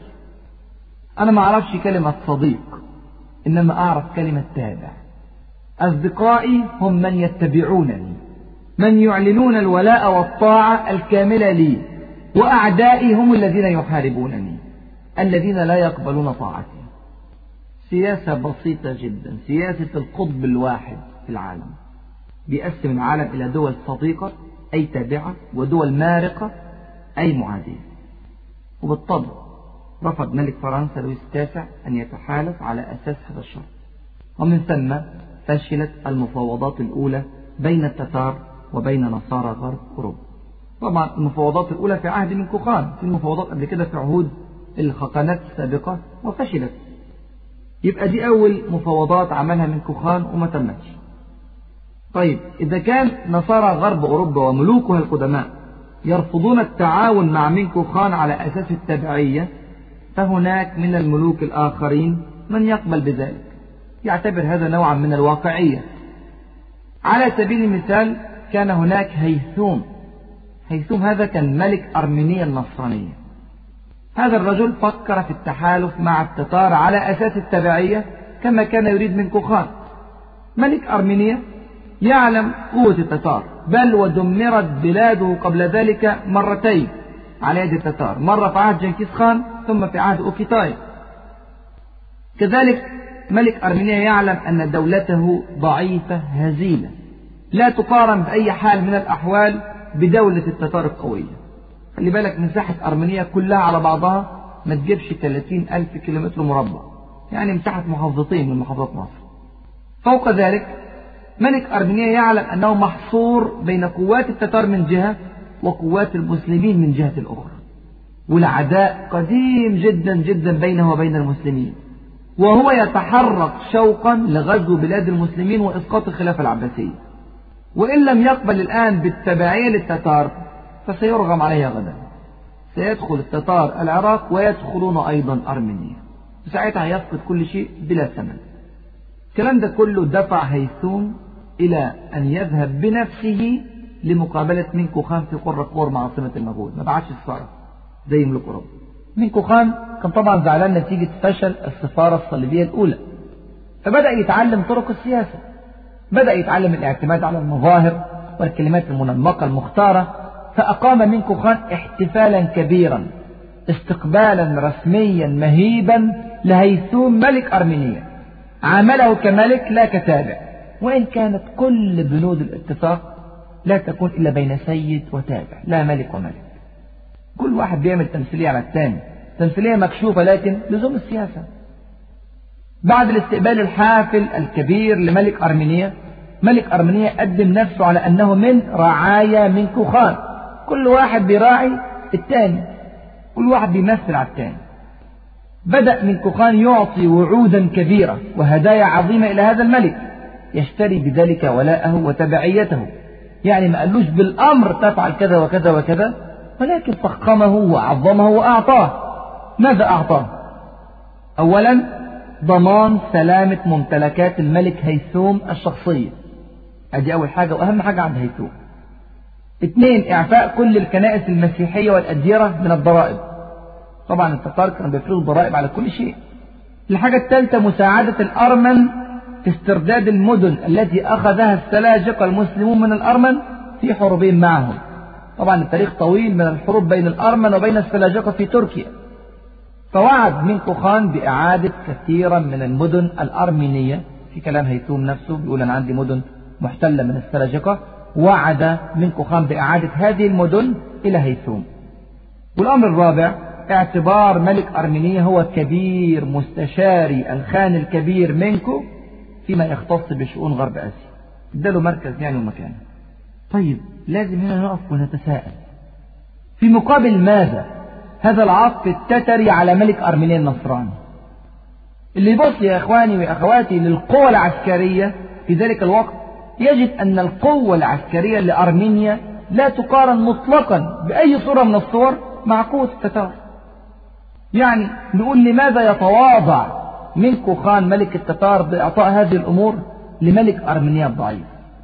أنا ما أعرفش كلمة صديق، إنما أعرف كلمة تابع. أصدقائي هم من يتبعونني، من يعلنون الولاء والطاعة الكاملة لي، وأعدائي هم الذين يحاربونني، الذين لا يقبلون طاعتي. سياسة بسيطة جدا، سياسة القطب الواحد في العالم، بيقسم العالم إلى دول صديقة أي تابعة، ودول مارقة أي معادية. وبالطبع رفض ملك فرنسا لويس التاسع أن يتحالف على أساس هذا الشرط، ومن ثم فشلت المفاوضات الأولى بين التتار وبين نصارى غرب أوروبا. طبعا المفاوضات الأولى في عهد منكو خان، في المفاوضات قبل كده في عهود الخاقانات السابقة وفشلت. يبقى دي أول مفاوضات عملها منكو خان وما تمتش. طيب إذا كان نصارى غرب أوروبا وملوكها القدماء يرفضون التعاون مع منكو خان على أساس التبعية، فهناك من الملوك الآخرين من يقبل بذلك، يعتبر هذا نوعا من الواقعية. على سبيل المثال كان هناك هيثوم. هيثوم هذا كان ملك أرمينيا النصرانية. هذا الرجل فكر في التحالف مع التتار على أساس التبعية كما كان يريد منكو خان. ملك أرمينيا يعلم قوة التتار، بل ودمرت بلاده قبل ذلك مرتين على يد التتار، مرة في عهد جنكيز خان ثم في عهد أوكيتاي. كذلك ملك أرمينيا يعلم أن دولته ضعيفة هزيلة، لا تقارن بأي حال من الأحوال بدولة التتار القوية. خلي بالك مساحة أرمينيا كلها على بعضها ما تجيبش 30,000 كيلومتر مربع، يعني مساحة محافظتين من محافظات مصر. فوق ذلك ملك أرمينيا يعلم أنه محصور بين قوات التتار من جهة وقوات المسلمين من جهة الأخرى، والعداء قديم جدا جدا بينه وبين المسلمين، وهو يتحرك شوقا لغزو بلاد المسلمين وإسقاط الخلافة العباسية. وإن لم يقبل الآن بالتبعية للتتار فسيرغم عليها غدا، سيدخل التتار العراق ويدخلون أيضا أرمينيا، وساعتها يفقد كل شيء بلا ثمن. الكلام ده كله دفع هيثوم إلى أن يذهب بنفسه لمقابلة منكو خان في قرة قور عاصمة المغول، ما بعتش السفارة زي ملوك أوروبا. منكو خان كان طبعا زعلان نتيجة فشل السفارة الصليبية الأولى، فبدأ يتعلم طرق السياسة، بدأ يتعلم الاعتماد على المظاهر والكلمات المنمقة المختارة. فأقام منكو خان احتفالا كبيرا استقبالا رسميا مهيبا لهيثوم ملك أرمينيا، عامله كملك لا كتابع، وإن كانت كل بنود الاتفاق لا تكون إلا بين سيد وتابع، لا ملك وملك. كل واحد بيعمل تمثيلية على الثاني، تمثيلية مكشوفة لكن لزوم السياسة. بعد الاستقبال الحافل الكبير لملك أرمينيا، ملك أرمينيا قدم نفسه على أنه من رعايا منكو خان، كل واحد بيراعي الثاني، كل واحد بيمثل على الثاني. بدأ منكو خان يعطي وعودا كبيرة وهدايا عظيمة إلى هذا الملك يشتري بذلك ولاءه وتبعيته. يعني ما قالوش بالأمر تفعل كذا وكذا وكذا، ولكن فخمه وعظمه وأعطاه. ماذا أعطاه؟ أولا ضمان سلامة ممتلكات الملك هيثوم الشخصية، هذه أول حاجة وأهم حاجة عند هيثوم. 2 إعفاء كل الكنائس المسيحية والأديرة من الضرائب، طبعا التتار كانوا بيفرضوا ضرائب على كل شيء. الحاجة الثالثة مساعدة الأرمن في استرداد المدن التي أخذها السلاجقة المسلمون من الأرمن في حروبهم معهم. طبعا التاريخ طويل من الحروب بين الأرمن وبين السلاجقة في تركيا. فوعد منكو خان بإعادة كثيرا من المدن الأرمينية، في كلام هيثوم نفسه بيقول أنا عندي مدن محتلة من السلاجقة، وعد منكو خان بإعادة هذه المدن إلى هيثوم. والأمر الرابع اعتبار ملك أرمينيا هو كبير مستشاري الخان الكبير منكو فيما يختص بشؤون غرب آسيا، اداله مركز يعني ومكان. طيب لازم هنا نقف ونتساءل، في مقابل ماذا هذا العطف التتري على ملك أرمينيا النصراني؟ اللي يبص يا إخواني وأخواتي للقوة العسكرية في ذلك الوقت يجد أن القوة العسكرية لأرمينيا لا تقارن مطلقا بأي صورة من الصور مع قوة التتار. يعني نقول لماذا يتواضع منكو خان ملك التتار بإعطاء هذه الأمور لملك أرمينيا الضعيف؟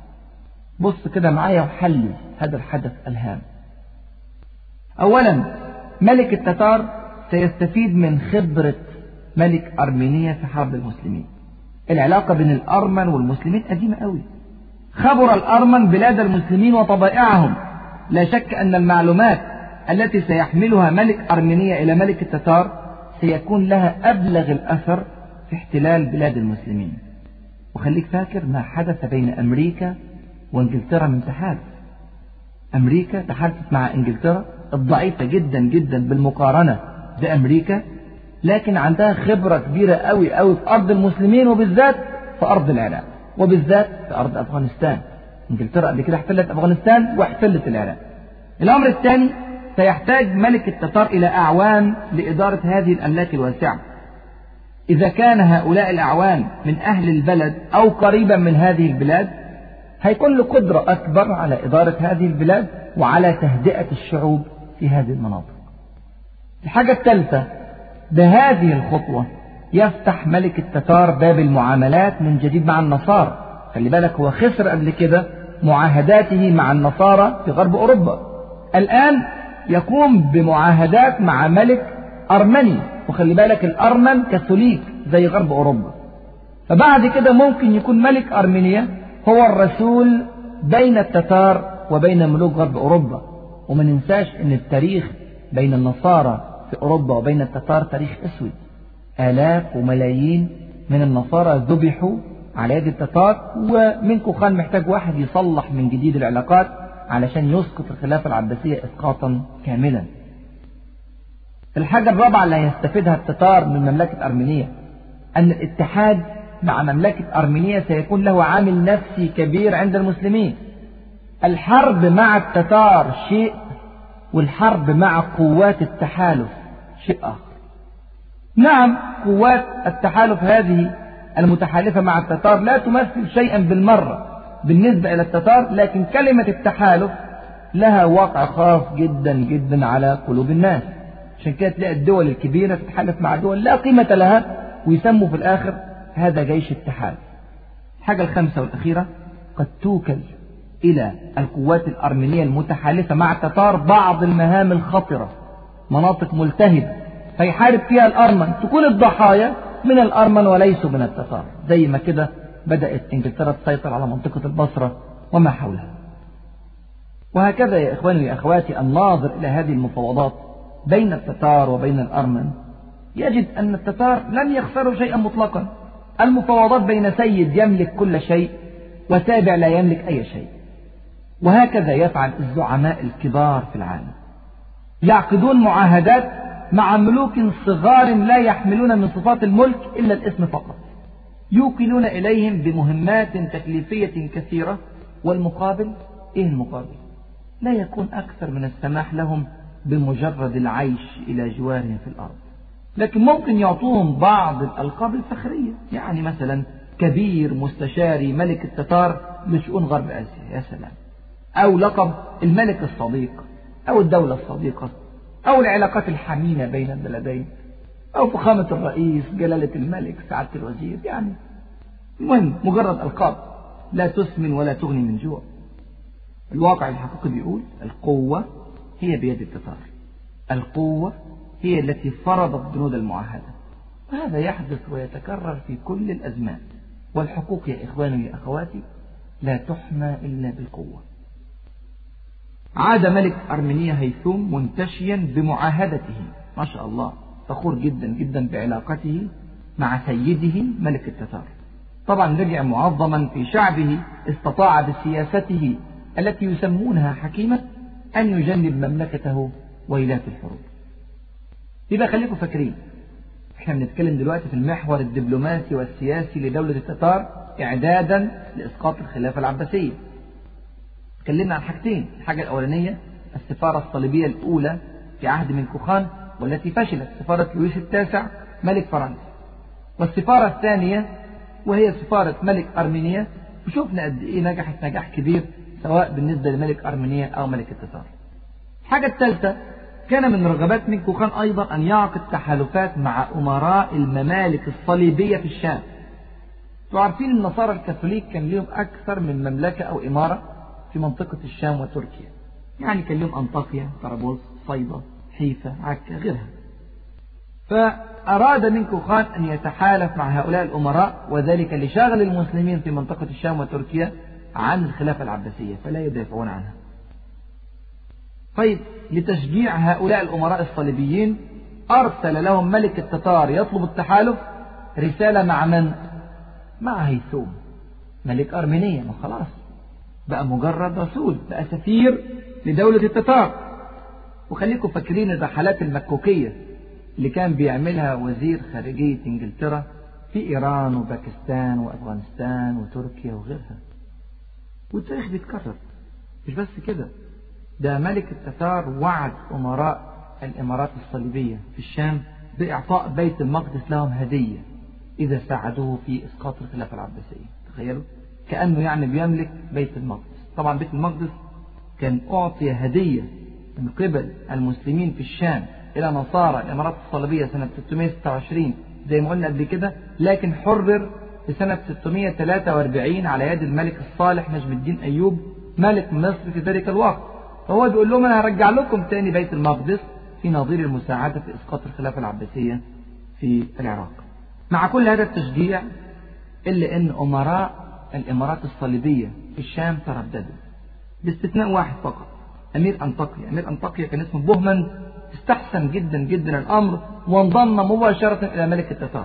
بص كده معايا وحلل هذا الحدث الهام. أولا ملك التتار سيستفيد من خبرة ملك أرمينيا في حرب المسلمين. العلاقة بين الأرمن والمسلمين قديمة قوي، خبر الأرمن بلاد المسلمين وطبائعهم. لا شك أن المعلومات التي سيحملها ملك أرمينيا إلى ملك التتار سيكون لها أبلغ الأثر في احتلال بلاد المسلمين. وخليك فاكر ما حدث بين أمريكا وإنجلترا من تحالف. أمريكا تحالفت مع إنجلترا الضعيفة جدا جدا بالمقارنة بأمريكا، لكن عندها خبرة كبيرة قوي قوي في أرض المسلمين، وبالذات في أرض العراق، وبالذات في أرض أفغانستان. إنجلترا قبل كده احتلت أفغانستان واحتلت العراق. الأمر الثاني سيحتاج ملك التتار إلى أعوان لإدارة هذه الأملاك الواسعة. إذا كان هؤلاء الأعوان من أهل البلد أو قريبا من هذه البلاد هيكون له قدرة أكبر على إدارة هذه البلاد وعلى تهدئة الشعوب في هذه المناطق. الحاجة الثالثة، بهذه الخطوة يفتح ملك التتار باب المعاملات من جديد مع النصارى. خلي بالك هو خسر قبل كده معاهداته مع النصارى في غرب أوروبا، الآن يقوم بمعاهدات مع ملك أرمني، وخلي بالك الأرمن كاثوليك زي غرب أوروبا. فبعد كده ممكن يكون ملك أرمينيا هو الرسول بين التتار وبين ملوك غرب أوروبا. وما ننساش أن التاريخ بين النصارى في أوروبا وبين التتار تاريخ أسود، آلاف وملايين من النصارى ذبحوا على يد التتار، ومنكو خان محتاج واحد يصلح من جديد العلاقات علشان يسقط الخلافة العباسية إسقاطا كاملا. الحاجة الرابعة اللي هيستفيدها التتار من مملكة أرمينيا أن الاتحاد مع مملكة أرمينيا سيكون له عامل نفسي كبير عند المسلمين. الحرب مع التتار شيء، والحرب مع قوات التحالف شيء آخر. نعم قوات التحالف هذه المتحالفة مع التتار لا تمثل شيئا بالمرة بالنسبة إلى التتار، لكن كلمة التحالف لها واقع خاص جدا جدا على قلوب الناس. عشان كده تلاقي الدول الكبيرة تتحالف مع دول لا قيمة لها ويسموا في الآخر هذا جيش التحالف. الحاجة الخامسة والأخيرة، قد توكل إلى القوات الأرمينية المتحالفة مع التتار بعض المهام الخطرة، مناطق ملتهبة فيحارب فيها الأرمن، تكون الضحايا من الأرمن وليسوا من التتار، زي ما كده بدأت إنجلترا تسيطر على منطقة البصرة وما حولها. وهكذا يا إخواني يا أخواتي الناظر إلى هذه المفاوضات بين التتار وبين الأرمن يجد أن التتار لم يخسروا شيئا مطلقا. المفاوضات بين سيد يملك كل شيء وتابع لا يملك أي شيء. وهكذا يفعل الزعماء الكبار في العالم، يعقدون معاهدات مع ملوك صغار لا يحملون من صفات الملك إلا الاسم فقط، يوكلون إليهم بمهمات تكليفية كثيرة، والمقابل إيه المقابل؟ لا يكون أكثر من السماح لهم بمجرد العيش إلى جوارهم في الأرض. لكن ممكن يعطوهم بعض الألقاب الفخرية، يعني مثلا كبير مستشاري ملك التتار لشؤون غرب آسيا، يا سلام، أو لقب الملك الصديق أو الدولة الصديقة أو العلاقات الحميمة بين البلدين أو فخامة الرئيس، جلالة الملك، سعادة الوزير، يعني المهم مجرد ألقاب لا تسمن ولا تغني من جوع. الواقع الحقيقي بيقول القوة هي بيد التتار، القوة هي التي فرضت بنود المعاهدة، وهذا يحدث ويتكرر في كل الأزمان. والحقوق يا إخواني يا أخواتي لا تحمى إلا بالقوة. عاد ملك أرمينيا هيثوم منتشيا بمعاهدته، ما شاء الله، فخور جدا جدا بعلاقته مع سيده ملك التتار. طبعا رجع معظما في شعبه، استطاع بسياسته التي يسمونها حكيمة أن يجنب مملكته ويلات الحروب. يبقى خليكم فاكرين احنا بنتكلم دلوقتي في المحور الدبلوماسي والسياسي لدولة التتار إعدادا لإسقاط الخلافة العباسية. تكلمنا عن حاجتين، الحاجة الأولانية السفارة الصليبية الأولى في عهد منكو خان والتي فشلت، سفارة لويس التاسع ملك فرنسا، والسفارة الثانية وهي سفارة ملك أرمينيا، وشوفنا قد إيه نجحت نجاح كبير سواء بالنسبة لملك أرمينيا أو ملك التتار. الحاجة الثالثة كان من رغبات منكو خان أيضا أن يعقد تحالفات مع أمراء الممالك الصليبية في الشام. تعرفين النصارى الكاثوليك كان لهم أكثر من مملكة أو إمارة في منطقة الشام وتركيا، يعني كان لهم أنطاكيا، طرابلس، صيدا، حيفا، عكا، غيرها. فأراد منكو خان أن يتحالف مع هؤلاء الأمراء، وذلك لشغل المسلمين في منطقة الشام وتركيا عن الخلافة العباسية فلا يدافعون عنها. طيب، لتشجيع هؤلاء الأمراء الصليبيين أرسل لهم ملك التتار يطلب التحالف رسالة مع من؟ مع هيثوم ملك أرمينيا، ما خلاص بقى مجرد رسول، بقى سفير لدولة التتار. وخليكم فاكرين الرحلات المكوكية اللي كان بيعملها وزير خارجية إنجلترا في إيران وباكستان وأفغانستان وتركيا وغيرها، والتاريخ بيتكرر. مش بس كده، ده ملك التتار وعد أمراء الإمارات الصليبية في الشام بإعطاء بيت المقدس لهم هدية إذا ساعدوه في إسقاط الخلافة العباسية. تخيلوا، كأنه يعني بيملك بيت المقدس. طبعا بيت المقدس كان أعطي هدية من قبل المسلمين في الشام إلى نصارى الإمارات الصليبية سنة 626 زي ما قلنا قبل كده، لكن حرر في سنة 643 على يد الملك الصالح نجم الدين أيوب ملك مصر في ذلك الوقت. فهو بيقول لهم أنا هرجع لكم تاني بيت المقدس في نظير المساعدة في إسقاط الخلافة العباسية في العراق. مع كل هذا التشجيع إلا أن أمراء الإمارات الصليبية في الشام ترددوا باستثناء واحد فقط، أمير أنطاكيا. أمير أنطاكيا كان اسمه بوهمند، استحسن جدا جدا الأمر وانضم مباشرة إلى ملك التتار.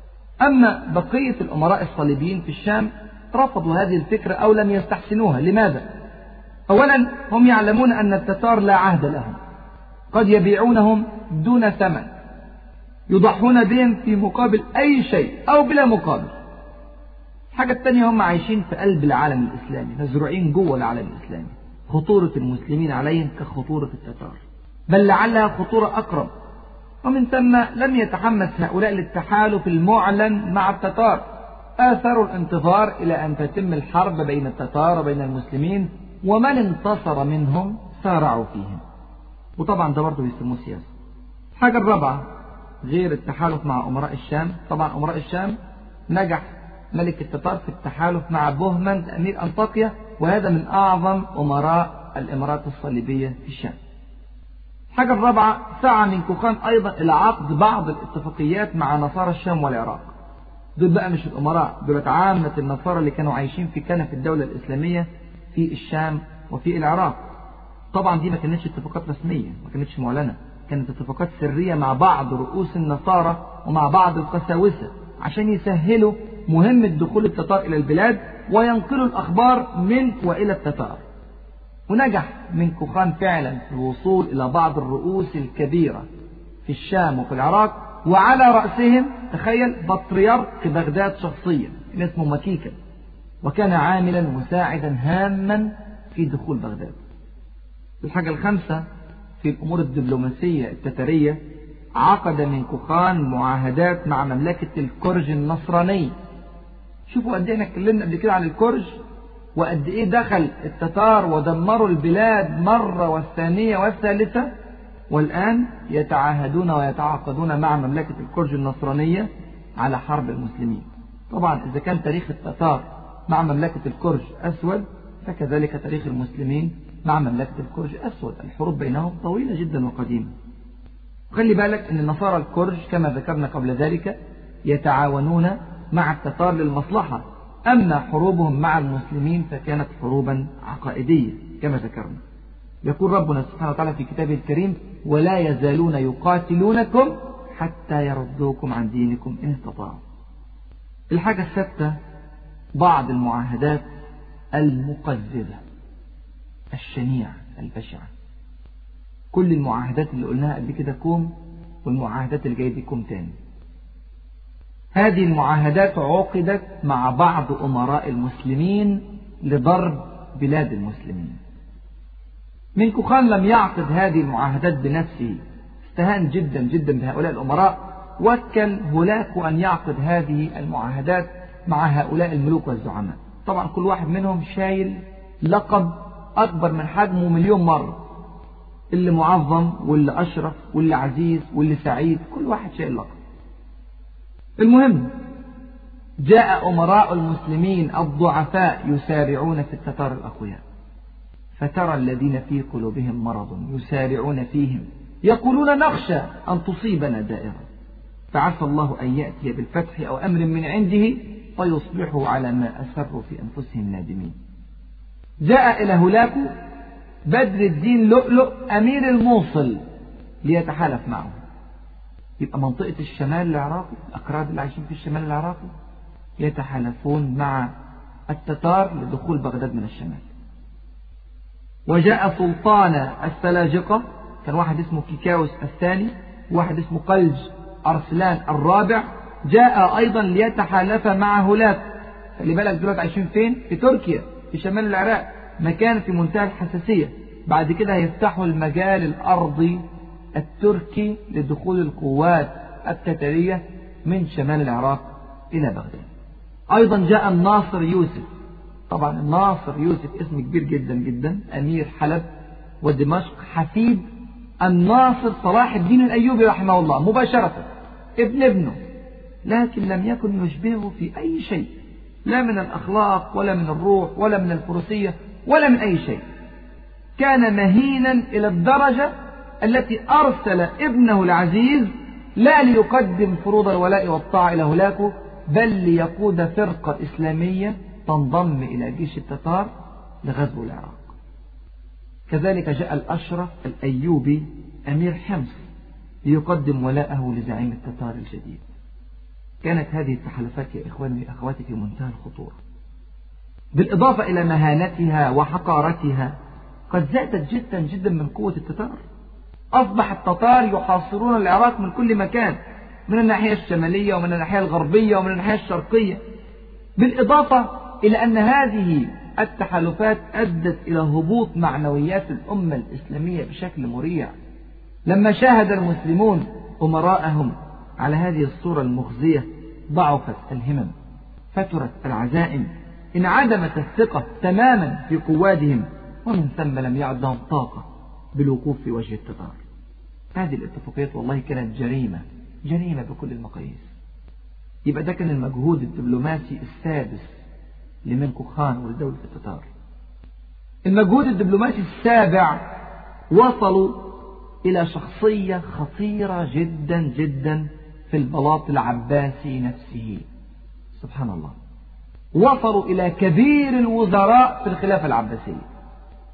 أما بقية الأمراء الصليبيين في الشام رفضوا هذه الفكرة أو لم يستحسنوها. لماذا؟ أولا، هم يعلمون أن التتار لا عهد لهم، قد يبيعونهم دون ثمن، يضحون بهم في مقابل أي شيء أو بلا مقابل. الحاجة الثانية، هم عايشين في قلب العالم الإسلامي، مزروعين جوه العالم الإسلامي، خطورة المسلمين عليهم كخطورة التتار، بل لعلها خطورة أقرب. ومن ثم لم يتحمس هؤلاء للتحالف المعلن مع التتار، آثروا الانتظار إلى أن تتم الحرب بين التتار وبين المسلمين، ومن انتصر منهم سارعوا فيهم. وطبعا ده برضه بيسموه سياسة. الحاجة الرابعة غير التحالف مع أمراء الشام، طبعا أمراء الشام نجح ملك التتار في التحالف مع بوهمند أمير أنطاكيا، وهذا من أعظم أمراء الإمارات الصليبية في الشام. الحاجة الرابعة، سعى منكو خان أيضا إلى عقد بعض الاتفاقيات مع نصارى الشام والعراق. دول بقى مش الأمراء، دول عامة النصارى اللي كانوا عايشين في كنف الدولة الإسلامية في الشام وفي العراق. طبعا دي ما كانتش اتفاقات رسمية، ما كانتش معلنة، كانت اتفاقات سرية مع بعض رؤوس النصارى ومع بعض القساوسة عشان يسهلوا مهمة دخول التتار إلى البلاد وينقلوا الأخبار من وإلى التتار. ونجح منكو خان فعلا في الوصول إلى بعض الرؤوس الكبيرة في الشام وفي العراق، وعلى رأسهم تخيل بطريرك بغداد شخصيا اسمه مكيكا، وكان عاملا مساعدا هاما في دخول بغداد. الحاجة الخامسة في الأمور الدبلوماسية التتارية، عقد منكو خان معاهدات مع مملكة الكرج النصرانية. شوفوا قد ايه احنا اتكلمنا قبل كده عن الكرج، وقد ايه دخل التتار ودمروا البلاد مرة والثانية والثالثة، والآن يتعاهدون ويتعاقدون مع مملكة الكرج النصرانية على حرب المسلمين. طبعا إذا كان تاريخ التتار مع مملكة الكرج أسود، فكذلك تاريخ المسلمين مع مملكة الكرج أسود. الحروب بينهم طويلة جدا وقديمة. خلي بالك أن النصارى الكرج كما ذكرنا قبل ذلك يتعاونون مع التتار للمصلحة، أما حروبهم مع المسلمين فكانت حروبا عقائدية كما ذكرنا. يقول ربنا سبحانه وتعالى في كتابه الكريم: ولا يزالون يقاتلونكم حتى يردوكم عن دينكم إن استطاعوا. الحاجة السادسة بعض المعاهدات المقززة الشنيعة البشعة. كل المعاهدات اللي قلناها قبل كده كوم، والمعاهدات اللي جاية دي كوم تاني. هذه المعاهدات عقدت مع بعض أمراء المسلمين لضرب بلاد المسلمين. منكو خان لم يعقد هذه المعاهدات بنفسه، استهان جدا جدا بهؤلاء الأمراء، وكل هولاكو أن يعقد هذه المعاهدات مع هؤلاء الملوك والزعماء. طبعا كل واحد منهم شايل لقب أكبر من حجمه مليون مرة، اللي معظم واللي أشرف واللي عزيز واللي سعيد، كل واحد شايل لقب. المهم جاء أمراء المسلمين الضعفاء يسارعون في التتار الأقوياء، فترى الذين في قلوبهم مرض يسارعون فيهم يقولون نخشى أن تصيبنا دائرة، فعسى الله أن يأتي بالفتح أو أمر من عنده فيصبحوا على ما أسروا في أنفسهم نادمين. جاء إلى هولاكو بدر الدين لؤلؤ أمير الموصل ليتحالف معه. يبقى منطقة الشمال العراقي، الأكراد اللي عايشين في الشمال العراقي يتحالفون مع التتار لدخول بغداد من الشمال. وجاء سلطان السلاجقة، كان واحد اسمه كيكاوس الثاني وواحد اسمه قلج أرسلان الرابع، جاء أيضا ليتحالف مع هولاكو. خلي بالك دلوقتي عايشين فين؟ في تركيا في شمال العراق، مكان في منتهى الحساسية. بعد كده هيفتحوا المجال الأرضي التركي لدخول القوات التتارية من شمال العراق إلى بغداد. أيضا جاء الناصر يوسف. طبعا الناصر يوسف اسم كبير جدا جدا، أمير حلب ودمشق، حفيد الناصر صلاح الدين الأيوبي رحمه الله مباشرة، ابن ابنه، لكن لم يكن يشبهه في أي شيء، لا من الأخلاق ولا من الروح ولا من الفروسية ولا من أي شيء. كان مهينا إلى الدرجة التي أرسل ابنه العزيز لا ليقدم فروض الولاء والطاعة إلى هولاكو، بل ليقود فرقة إسلامية تنضم إلى جيش التتار لغزو العراق. كذلك جاء الأشرف الأيوبي أمير حمص ليقدم ولاءه لزعيم التتار الجديد. كانت هذه التحالفات يا إخواني وأخواتي في منتهى الخطورة، بالإضافة إلى مهانتها وحقارتها قد زادت جدا جدا من قوة التتار. أصبح التتار يحاصرون العراق من كل مكان، من الناحية الشمالية ومن الناحية الغربية ومن الناحية الشرقية، بالإضافة إلى أن هذه التحالفات أدت إلى هبوط معنويات الأمة الإسلامية بشكل مريع. لما شاهد المسلمون أمراءهم على هذه الصورة المخزية ضعفت الهمم، فترت العزائم، انعدمت الثقة تماما في قوادهم، ومن ثم لم يعد لهم طاقة بالوقوف في وجه التتار. هذه الاتفاقيات والله كانت جريمة بكل المقاييس. يبقى ده كان المجهود الدبلوماسي السادس لمنكو خان ولدولة التتار. المجهود الدبلوماسي السابع، وصلوا إلى شخصية خطيرة جدا جدا في البلاط العباسي نفسه. سبحان الله، وصلوا إلى كبير الوزراء في الخلافة العباسية.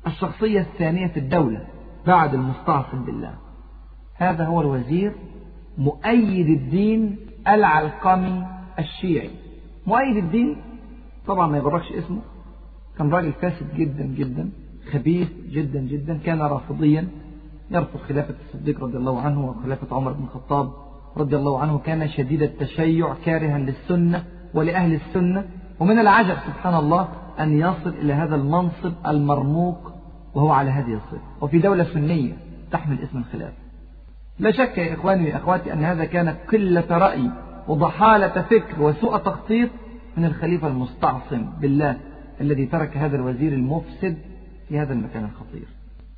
الشخصية الثانية في الدولة بعد المستعصم بالله. هذا هو الوزير مؤيد الدين العلقمي الشيعي. مؤيد الدين طبعا ما يغرقش اسمه، كان راجل فاسد جدا جدا، خبيث جدا جدا، كان رافضيا يرفض خلافة الصديق رضي الله عنه وخلافة عمر بن الخطاب رضي الله عنه. كان شديد التشيع، كارها للسنة ولأهل السنة. ومن العجب سبحان الله أن يصل إلى هذا المنصب المرموق وهو على هذه الصفة وفي دولة سنية تحمل اسم الخلافة. لا شك يا إخواني وأخواتي أن هذا كان قلة رأي وضحالة فكر وسوء تخطيط من الخليفة المستعصم بالله الذي ترك هذا الوزير المفسد في هذا المكان الخطير.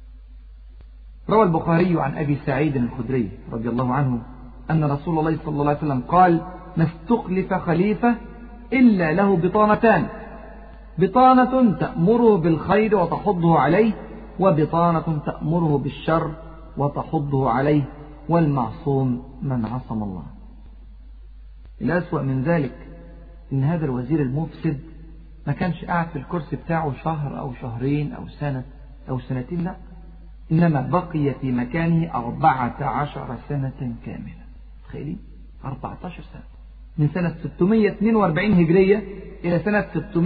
روى البخاري عن أبي سعيد الخدري رضي الله عنه أن رسول الله صلى الله عليه وسلم قال: ما استخلف خليفة إلا له بطانتان، بطانة تأمره بالخير وتحضه عليه، وبطانة تأمره بالشر وتحضه عليه، والمعصوم من عصم الله. الأسوأ من ذلك إن هذا الوزير المفسد ما كانش قاعد في الكرسي بتاعه شهر أو شهرين أو سنة أو سنتين، لا، إنما بقي في مكانه 14 سنة كاملة. تخيلين 14 سنة، من سنة 642 هجرية إلى سنة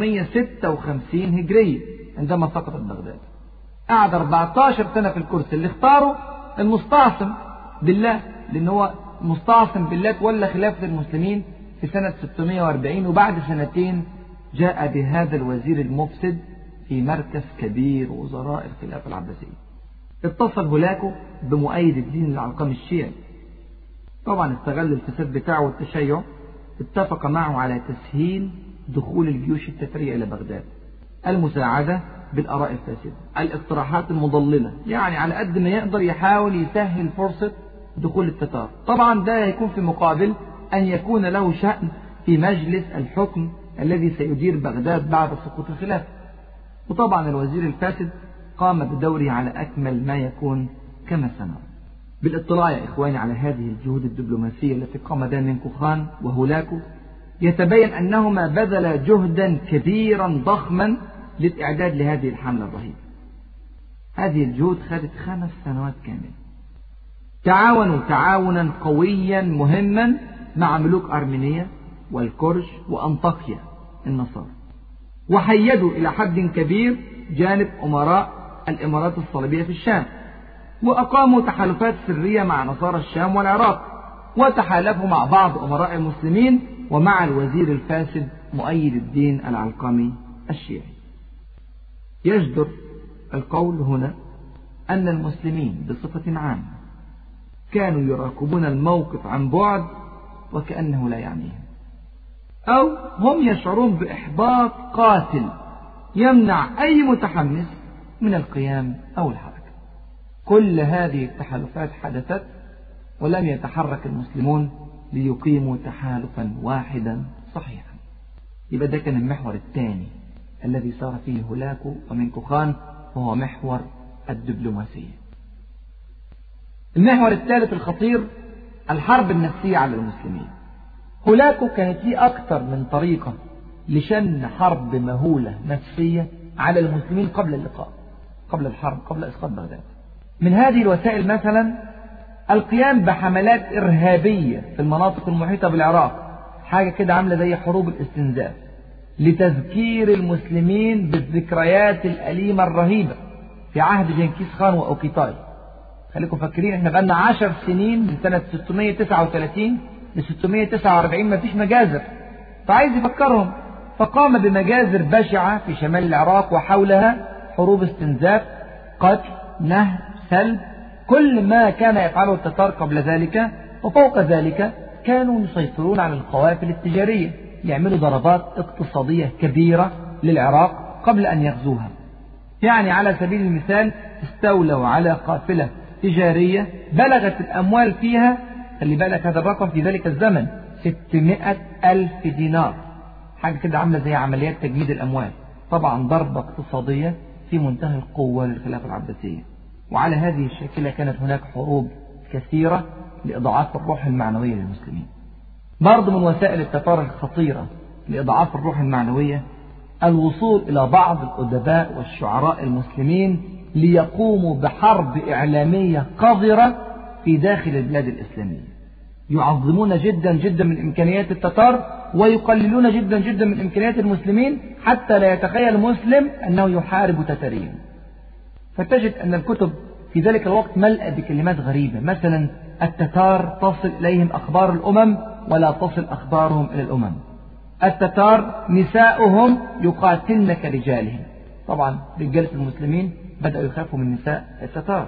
656 هجرية عندما سقطت بغداد. قعد 14 سنة في الكرسي اللي اختاره المستعصم بالله، لأن هو مستعصم بالله تولى خلافة المسلمين في سنة 640، وبعد سنتين جاء بهذا الوزير المفسد في مركز كبير وزراء الخلافة العباسية. اتصل هولاكو بمؤيد الدين العلقمي الشيعي، طبعا استغل الفساد بتاعه والتشيع، اتفق معه على تسهيل دخول الجيوش التترية إلى بغداد، المساعدة بالآراء الفاسدة، الاقتراحات المضللة، يعني على قد ما يقدر يحاول يسهل فرصة دخول التتار. طبعا ده هيكون في مقابل أن يكون له شأن في مجلس الحكم الذي سيدير بغداد بعد سقوط الخلافة. وطبعا الوزير الفاسد قام بدوره على أكمل ما يكون كما سنرى. بالاطلاع يا إخواني على هذه الجهود الدبلوماسية التي قام بها منكو خان وهولاكو، يتبين أنهما بذلا جهدا كبيرا ضخما للإعداد لهذه الحملة الرهيبة. هذه الجهود خدت 5 سنوات كاملة. تعاونوا تعاونا قويا مهما مع ملوك أرمينيا والكرش وأنطاكيا النصارى، وحيدوا إلى حد كبير جانب أمراء الإمارات الصليبية في الشام، وأقاموا تحالفات سرية مع نصارى الشام والعراق، وتحالفوا مع بعض أمراء المسلمين ومع الوزير الفاسد مؤيد الدين العلقمي الشيعي. يجدر القول هنا أن المسلمين بصفة عامة كانوا يراقبون الموقف عن بعد وكأنه لا يعنيهم، أو هم يشعرون بإحباط قاتل يمنع أي متحمس من القيام أو الحركة. كل هذه التحالفات حدثت ولم يتحرك المسلمون ليقيموا تحالفا واحدا صحيحا. يبقى ده كان المحور الثاني الذي صار فيه هولاكو ومنكو خان، وهو محور الدبلوماسية. المحور الثالث الخطير الحرب النفسية على المسلمين. هولاكو كانت ليه أكثر من طريقة لشن حرب مهولة نفسية على المسلمين قبل اللقاء، قبل الحرب، قبل إسقاط بغداد. من هذه الوسائل مثلا القيام بحملات إرهابية في المناطق المحيطة بالعراق، حاجة كده عاملة زي حروب الاستنزاف، لتذكير المسلمين بالذكريات الأليمة الرهيبة في عهد جنكيز خان وأوكيتاي. خليكم فاكرين احنا بقالنا 10 سنين من سنة 639 ل 649 ما فيش مجازر، فعايز يفكرهم، فقام بمجازر بشعة في شمال العراق وحولها، حروب استنزاف، قتل، نهب، سلب، كل ما كان يفعله التتار قبل ذلك. وفوق ذلك كانوا يسيطرون على القوافل التجارية، يعملوا ضربات اقتصادية كبيرة للعراق قبل أن يغزوها. يعني على سبيل المثال استولوا على قافلة تجارية بلغت الأموال فيها، خلي بالك هذا الرقم في ذلك الزمن 600,000 دينار، حاجة كده عاملة زي عمليات تجميد الأموال. طبعا ضربة اقتصادية في منتهى القوة للخلافة العباسية. وعلى هذه الشاكلة كانت هناك حروب كثيرة لإضعاف الروح المعنوية للمسلمين. برضو من وسائل التتار الخطيرة لإضعاف الروح المعنوية الوصول إلى بعض الأدباء والشعراء المسلمين ليقوموا بحرب إعلامية قذرة في داخل البلاد الإسلامية. يعظمون جدا جدا من إمكانيات التتار ويقللون جدا جدا من إمكانيات المسلمين حتى لا يتخيل المسلم أنه يحارب تتاريا. فتجد أن الكتب في ذلك الوقت ملأ بكلمات غريبة، مثلا التتار تصل إليهم أخبار الأمم ولا تصل أخبارهم إلى الأمم. التتار نساؤهم يقاتلن كرجالهم. طبعا رجالة المسلمين بدأوا يخافوا من نساء التتار.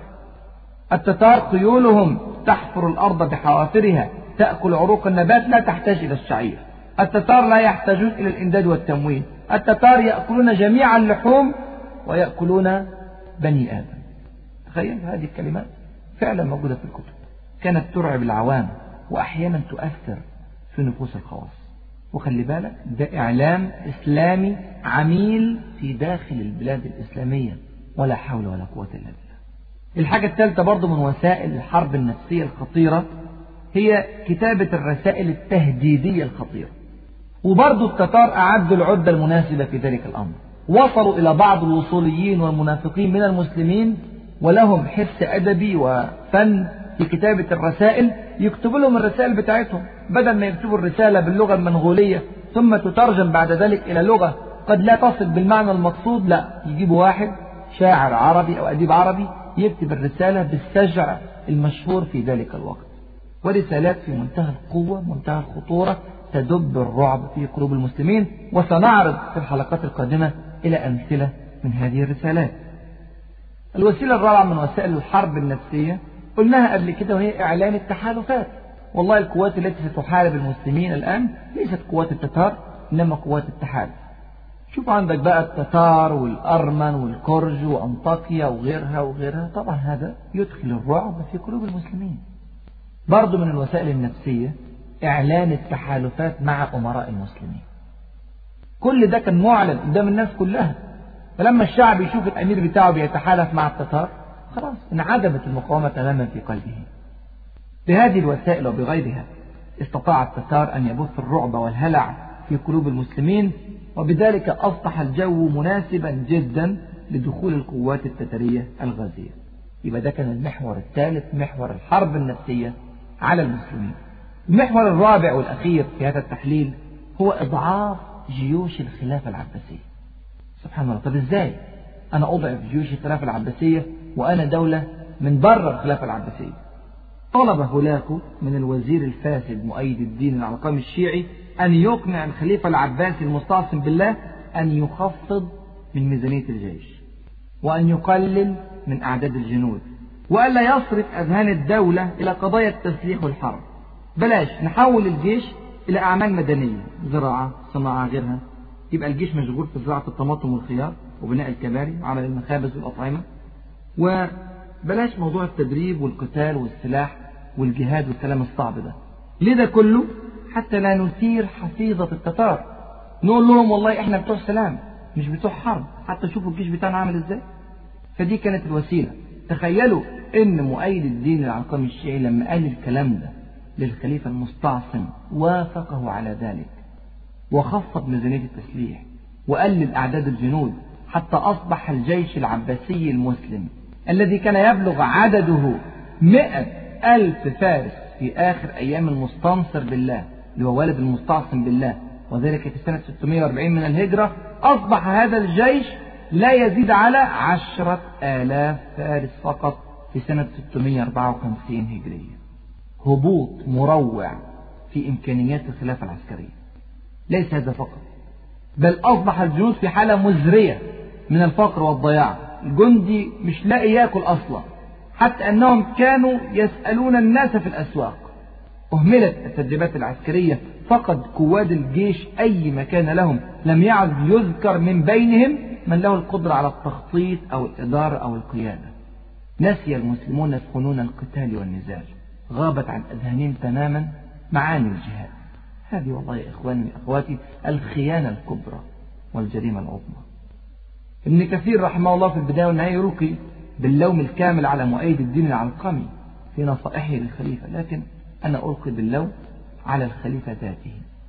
التتار خيولهم تحفر الأرض بحوافرها تأكل عروق النبات لا تحتاج إلى الشعير. التتار لا يحتاجون إلى الإمداد والتموين. التتار يأكلون جميع اللحوم ويأكلون بني آدم. تخيل هذه الكلمات فعلا موجودة في الكتب، كانت ترعب العوام وأحيانا تؤثر في نفوس الخواص. وخلي بالك ده إعلام إسلامي عميل في داخل البلاد الإسلامية، ولا حول ولا قوة إلا بالله. الحاجة الثالثة برضو من وسائل الحرب النفسية الخطيرة هي كتابة الرسائل التهديدية الخطيرة. وبرضو التتار أعدوا العدة المناسبة في ذلك الأمر، وصلوا إلى بعض الوصوليين والمنافقين من المسلمين ولهم حس أدبي وفن في كتابة الرسائل، يكتبوا لهم الرسائل بتاعتهم، بدل ما يكتبوا الرسالة باللغة المنغولية ثم تترجم بعد ذلك إلى لغة قد لا تصل بالمعنى المقصود، لا، يجيبوا واحد شاعر عربي أو أديب عربي يكتب الرسالة بالسجع المشهور في ذلك الوقت. ورسالات في منتهى القوة منتهى الخطورة تدب الرعب في قلوب المسلمين، وسنعرض في الحلقات القادمة إلى أمثلة من هذه الرسالات. الوسيلة الرابعة من وسائل الحرب النفسية قلناها قبل كده، وهي إعلان التحالفات. والله القوات التي ستحارب المسلمين الآن ليست قوات التتار إنما قوات التحالف. شوف عندك بقى التتار والأرمن والكرج وأنطاكيا وغيرها. طبعا هذا يدخل الرعب في قلوب المسلمين. برضو من الوسائل النفسية إعلان التحالفات مع أمراء المسلمين. كل ده كان معلن قدام الناس كلها، فلما الشعب يشوف الأمير بتاعه بيتحالف مع التتار خلاص انعدمت المقاومة تماما في قلبه. بهذه الوسائل وبغيرها استطاع التتار أن يبث الرعب والهلع في قلوب المسلمين، وبذلك أصبح الجو مناسبا جدا لدخول القوات التتارية الغازية. يبقى ده كان المحور الثالث، محور الحرب النفسية على المسلمين. المحور الرابع والأخير في هذا التحليل هو إضعاف جيوش الخلافة العباسية. سبحان الله، طب إزاي أنا أضعف جيوش الخلافة العباسية وأنا دولة من بره الخلافة العباسية؟ طلب هولاكو من الوزير الفاسد مؤيد الدين العلقمي الشيعي أن يقنع الخليفة العباسي المستعصم بالله أن يخفض من ميزانية الجيش، وأن يقلل من أعداد الجنود، وألا يصرف أذهان الدولة إلى قضايا التسليح والحرب. بلاش نحول الجيش إلى أعمال مدنية، زراعة، صناعة، غيرها. يبقى الجيش مشغول في زراعة الطماطم والخيار وبناء الكباري وعمل المخابز والأطعمة، وبلاش موضوع التدريب والقتال والسلاح والجهاد والكلام الصعب ده. ليه ده كله؟ حتى لا نثير حفيظة التتار، نقول لهم والله احنا بتوع سلام مش بتوع حرب، حتى شوفوا الجيش بتاعنا عامل ازاي. فدي كانت الوسيلة. تخيلوا ان مؤيد الدين العلقمي الشيعي لما قال الكلام ده للخليفة المستعصم وافقه على ذلك، وخفض ميزانية التسليح وقلل أعداد الجنود، حتى أصبح الجيش العباسي المسلم الذي كان يبلغ عدده 100,000 فارس في آخر أيام المستنصر بالله اللي هو والد المستعصم بالله، وذلك في سنة 640 من الهجرة، أصبح هذا الجيش لا يزيد على 10,000 فارس فقط في سنة 654 هجرية. هبوط مروع في إمكانيات الخلافة العسكرية. ليس هذا فقط، بل أصبح الجنود في حالة مزرية من الفقر والضياع. الجندي مش لاقي يأكل أصلا، حتى أنهم كانوا يسألون الناس في الأسواق. أهملت التدريبات العسكرية، فقد قواد الجيش أي مكان لهم، لم يعد يذكر من بينهم من له القدرة على التخطيط أو الإدارة أو القيادة. نسي المسلمون فنون القتال والنزال، غابت عن أذهانهم تماما معاني الجهاد. هذه والله يا إخواني وأخواتي الخيانة الكبرى والجريمة العظمى. ابن كثير رحمه الله في البداية والنهاية يلقي باللوم الكامل على مؤيد الدين العلقمي في نصائحه للخليفة، لكن أنا ألقي باللوم على الخليفة ذاته.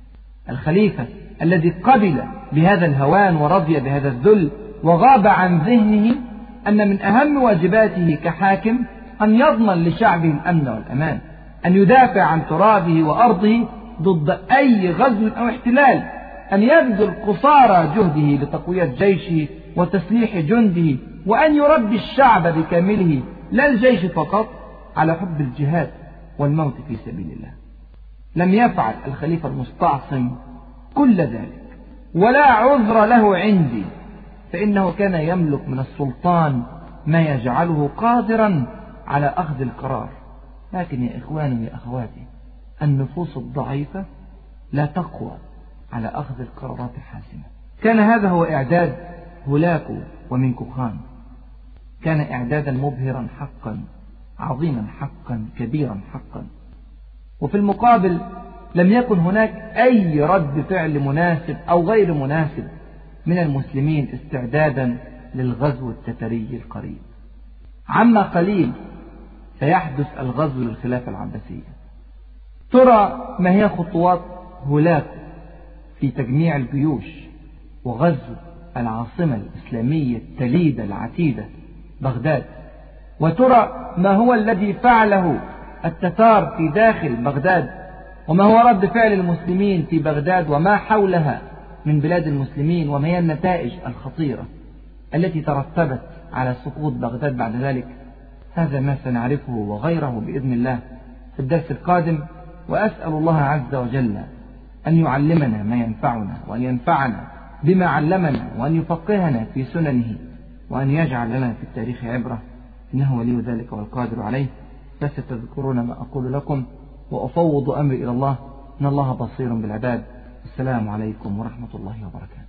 الخليفة الذي قبل بهذا الهوان ورضي بهذا الذل وغاب عن ذهنه أن من أهم واجباته كحاكم أن يضمن لشعبه الأمن والأمان، أن يدافع عن ترابه وأرضه ضد أي غزو أو احتلال، أن يبذل قصارى جهده لتقوية جيشه وتسليح جنده، وأن يربي الشعب بكامله لا الجيش فقط على حب الجهاد والموت في سبيل الله. لم يفعل الخليفة المستعصم كل ذلك، ولا عذر له عندي، فإنه كان يملك من السلطان ما يجعله قادرا على أخذ القرار. لكن يا إخواني يا أخواتي، النفوس الضعيفة لا تقوى على أخذ القرارات الحاسمة. كان هذا هو إعداد هولاكو ومنكو خان، كان إعدادا مبهرا حقا، عظيما حقا، كبيرا حقا. وفي المقابل لم يكن هناك أي رد فعل مناسب أو غير مناسب من المسلمين استعدادا للغزو التتري القريب. عما قليل سيحدث الغزو للخلافة العباسية. ترى ما هي خطوات هولاكو في تجميع الجيوش وغزو العاصمة الإسلامية التليدة العتيدة بغداد، وترى ما هو الذي فعله التتار في داخل بغداد، وما هو رد فعل المسلمين في بغداد وما حولها من بلاد المسلمين، وما هي النتائج الخطيرة التي ترتبت على سقوط بغداد بعد ذلك. هذا ما سنعرفه وغيره بإذن الله في الدرس القادم، وأسأل الله عز وجل أن يعلمنا ما ينفعنا، وأن ينفعنا بما علمنا، وأن يفقهنا في سننه، وأن يجعل لنا في التاريخ عبرة، إنه ولي ذلك والقادر عليه. فستذكرون ما أقول لكم، وأفوض أمري إلى الله، إن الله بصير بالعباد. السلام عليكم ورحمة الله وبركاته.